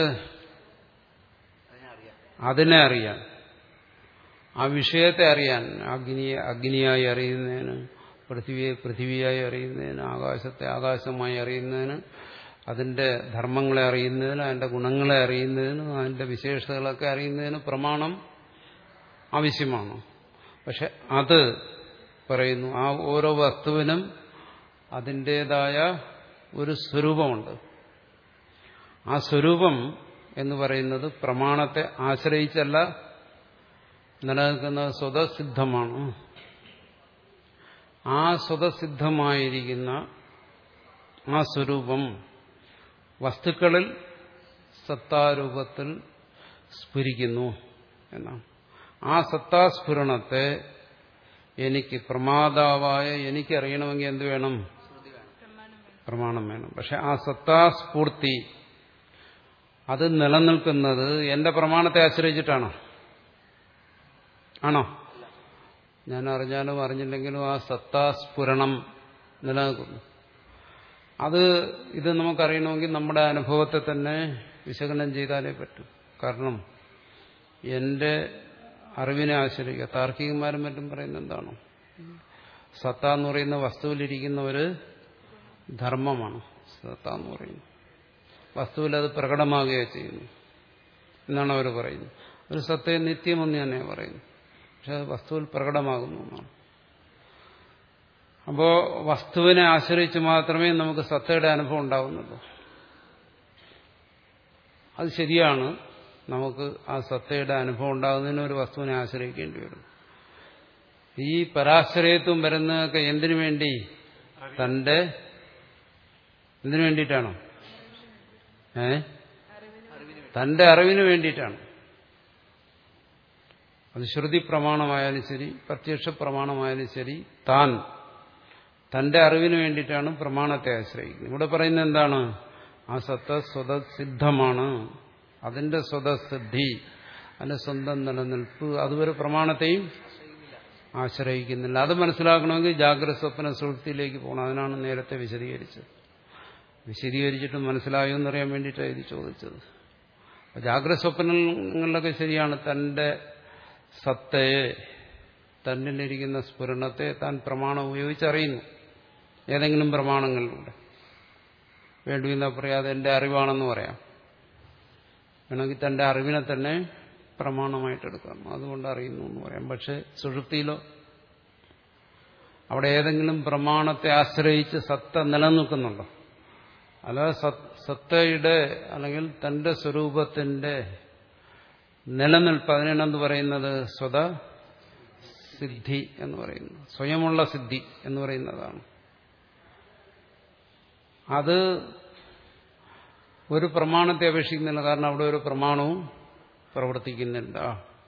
അതിനെ അറിയാൻ, ആ വിഷയത്തെ അറിയാൻ. അഗ്നിയെ അഗ്നിയായി അറിയുന്നതിന്, പൃഥ്വിയെ പൃഥ്വിയായി അറിയുന്നതിന്, ആകാശത്തെ ആകാശമായി അറിയുന്നതിന്, അതിന്റെ ധർമ്മങ്ങളെ അറിയുന്നതിന്, അതിന്റെ ഗുണങ്ങളെ അറിയുന്നതിന്, അതിന്റെ വിശേഷതകളൊക്കെ അറിയുന്നതിന് പ്രമാണം ആവശ്യമാണ്. പക്ഷെ അത് പറയുന്നു ആ ഓരോ വസ്തുവിനും അതിൻ്റെതായ ഒരു സ്വരൂപമുണ്ട്. ആ സ്വരൂപം എന്ന് പറയുന്നത് പ്രമാണത്തെ ആശ്രയിച്ചല്ല നിലനിൽക്കുന്നത്, സ്വതസിദ്ധമാണ്. ആ സ്വതസിദ്ധമായിരിക്കുന്ന ആ സ്വരൂപം വസ്തുക്കളിൽ സത്താരൂപത്തിൽ സ്ഫുരിക്കുന്നു എന്നാണ്. ആ സത്താസ്ഫുരണത്തെ എനിക്ക് പ്രമാതാവായ എനിക്കറിയണമെങ്കിൽ എന്ത് വേണം? പ്രമാണം വേണം. പക്ഷെ ആ സത്താസ്ഫൂർത്തി അത് നിലനിൽക്കുന്നത് എന്റെ പ്രമാണത്തെ ആശ്രയിച്ചിട്ടാണോ? ആണോ? ഞാൻ അറിഞ്ഞാലും അറിഞ്ഞില്ലെങ്കിലും ആ സത്താസ്ഫുരണം നിലനിൽക്കുന്നു. അത് ഇത് നമുക്കറിയണമെങ്കിൽ നമ്മുടെ അനുഭവത്തെ തന്നെ വിശകലനം ചെയ്താലേ പറ്റും. കാരണം എന്റെ അറിവിനെ ആശ്രയിക്കുക. താർക്കികന്മാരും മറ്റും പറയുന്നത് എന്താണോ? സത്ത എന്ന് പറയുന്ന വസ്തുവിലിരിക്കുന്ന ഒരു ധർമ്മമാണ് സത്ത എന്ന് പറയുന്നത്. വസ്തുവിൽ അത് പ്രകടമാകുകയോ ചെയ്യുന്നു എന്നാണ് അവർ പറയുന്നത്. ഒരു സത്തയെ നിത്യമെന്ന് തന്നെ പറയുന്നു. പക്ഷെ അത് വസ്തുവിൽ പ്രകടമാകുന്നു എന്നാണ്. അപ്പോ വസ്തുവിനെ ആശ്രയിച്ച് മാത്രമേ നമുക്ക് സത്തയുടെ അനുഭവം ഉണ്ടാകുന്നുള്ളൂ. അത് ശരിയാണ്. നമുക്ക് ആ സത്തയുടെ അനുഭവം ഉണ്ടാകുന്നതിന് ഒരു വസ്തുവിനെ ആശ്രയിക്കേണ്ടി വരും. ഈ പരാശ്രയത്വം വരുന്നതൊക്കെ എന്തിനു വേണ്ടി? തന്റെ എന്തിനു വേണ്ടിയിട്ടാണോ? ഏ തന്റെ അറിവിന് വേണ്ടിയിട്ടാണ്. അത് ശ്രുതി പ്രമാണമായാലും ശരി, പ്രത്യക്ഷ പ്രമാണമായാലും ശരി, താൻ തന്റെ അറിവിന് വേണ്ടിയിട്ടാണ് പ്രമാണത്തെ ആശ്രയിക്കുന്നത്. ഇവിടെ പറയുന്നത് എന്താണ്? ആ സത്ത സ്വതസിദ്ധമാണ്. അതിന്റെ സ്വതസിദ്ധി, അതിന്റെ സ്വന്തം നിലനിൽപ്പ് അതുവരെ പ്രമാണത്തെയും ആശ്രയിക്കുന്നില്ല. അത് മനസ്സിലാക്കണമെങ്കിൽ ജാഗ്രത സ്വപ്ന സുഷുപ്തിയിലേക്ക് പോകണം. അതിനാണ് നേരത്തെ വിശദീകരിച്ചത്. വിശദീകരിച്ചിട്ട് മനസ്സിലായോ എന്നറിയാൻ വേണ്ടിയിട്ടാണ് ഇത് ചോദിച്ചത്. ജാഗ്രത സ്വപ്നങ്ങളിലൊക്കെ ശരിയാണ്. തന്റെ സത്തയെ, തന്നിലിരിക്കുന്ന സ്ഫുരണത്തെ താൻ പ്രമാണം ഉപയോഗിച്ചറിയുന്നു. ഏതെങ്കിലും പ്രമാണങ്ങളിലൂടെ വേണ്ടുമെന്നാ പറയാതെ എന്റെ അറിവാണെന്ന് പറയാം. വേണമെങ്കിൽ തന്റെ അറിവിനെ തന്നെ പ്രമാണമായിട്ടെടുക്കാം. അതുകൊണ്ട് അറിയുന്നു എന്ന് പറയാം. പക്ഷെ സുഷുപ്തിയിലോ അവിടെ ഏതെങ്കിലും പ്രമാണത്തെ ആശ്രയിച്ച് സത്ത നിലനിൽക്കുന്നുണ്ടോ? അല്ലാതെ സത്തയുടെ അല്ലെങ്കിൽ തന്റെ സ്വരൂപത്തിന്റെ നിലനിൽപ്പ് അതിനെന്ത് പറയുന്നത്? സ്വത സിദ്ധി എന്ന് പറയുന്നു. സ്വയമുള്ള സിദ്ധി എന്ന് പറയുന്നതാണ്. അത് ഒരു പ്രമാണത്തെ അപേക്ഷിക്കുന്നില്ല. കാരണം അവിടെ ഒരു പ്രമാണവും പ്രവർത്തിക്കുന്നില്ല.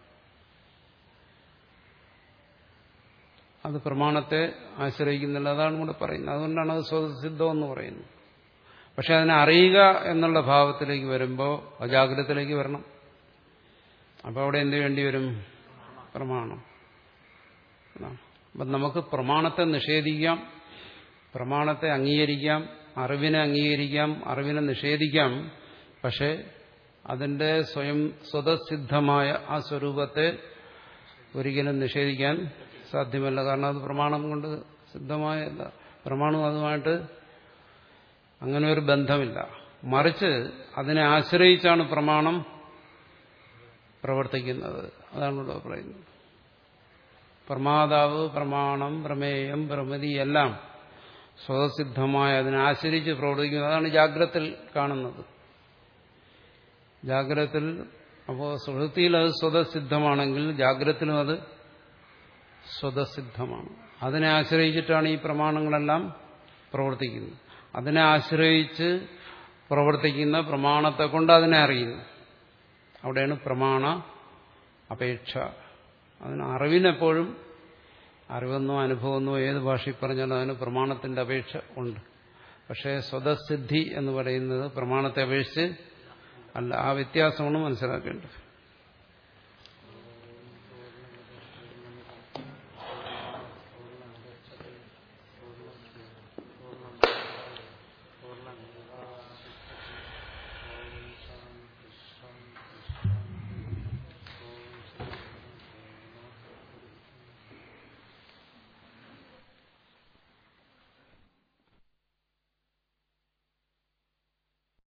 അത് പ്രമാണത്തെ ആശ്രയിക്കുന്നില്ല. അതാണ് ഇവിടെ പറയുന്നത്. അതുകൊണ്ടാണ് അത് സ്വതസിദ്ധം എന്ന് പറയുന്നത്. പക്ഷെ അതിനെ അറിയുക എന്നുള്ള ഭാവത്തിലേക്ക് വരുമ്പോൾ അജാഗ്രതത്തിലേക്ക് വരണം. അപ്പോൾ അവിടെ എന്ത് വേണ്ടി വരും? പ്രമാണം. അപ്പം നമുക്ക് പ്രമാണത്തെ നിഷേധിക്കാം, പ്രമാണത്തെ അംഗീകരിക്കാം, അറിവിനെ അംഗീകരിക്കാം, അറിവിനെ നിഷേധിക്കാം. പക്ഷെ അതിന്റെ സ്വയം സ്വതസിദ്ധമായ ആ സ്വരൂപത്തെ ഒരിക്കലും നിഷേധിക്കാൻ സാധ്യമല്ല. കാരണം അത് പ്രമാണം കൊണ്ട് സിദ്ധമായല്ല. പ്രമാണം അതുമായിട്ട് അങ്ങനെ ഒരു ബന്ധമില്ല. മറിച്ച് അതിനെ ആശ്രയിച്ചാണ് പ്രമാണം പ്രവർത്തിക്കുന്നത്. അതാണ് ഇവിടെ പറയുന്നത്. പ്രമാതാവ്, പ്രമാണം, പ്രമേയം, പ്രമിതി എല്ലാം സ്വതസിദ്ധമായ അതിനെ ആശ്രയിച്ച് പ്രവർത്തിക്കുന്നത്. അതാണ് ജാഗ്രതത്തിൽ കാണുന്നത്. ജാഗ്രതത്തിൽ അപ്പോൾ സുഷുപ്തിയിൽ അത് സ്വതസിദ്ധമാണെങ്കിൽ ജാഗ്രതത്തിലും അത് സ്വതസിദ്ധമാണ്. അതിനെ ആശ്രയിച്ചിട്ടാണ് ഈ പ്രമാണങ്ങളെല്ലാം പ്രവർത്തിക്കുന്നത്. അതിനെ ആശ്രയിച്ച് പ്രവർത്തിക്കുന്ന പ്രമാണത്തെ കൊണ്ട് അതിനെ അറിയുന്നു. അവിടെയാണ് പ്രമാണ അപേക്ഷ. അതിന് അറിവിനെപ്പോഴും അറിവെന്നോ അനുഭവമെന്നോ ഏത് ഭാഷയിൽ പറഞ്ഞാലും അതിന് പ്രമാണത്തിന്റെ അപേക്ഷ ഉണ്ട്. പക്ഷേ സ്വതസിദ്ധി എന്ന് പറയുന്നത് പ്രമാണത്തെ അപേക്ഷിച്ച് അല്ല. ആ വ്യത്യാസമാണ് മനസ്സിലാക്കേണ്ടത്.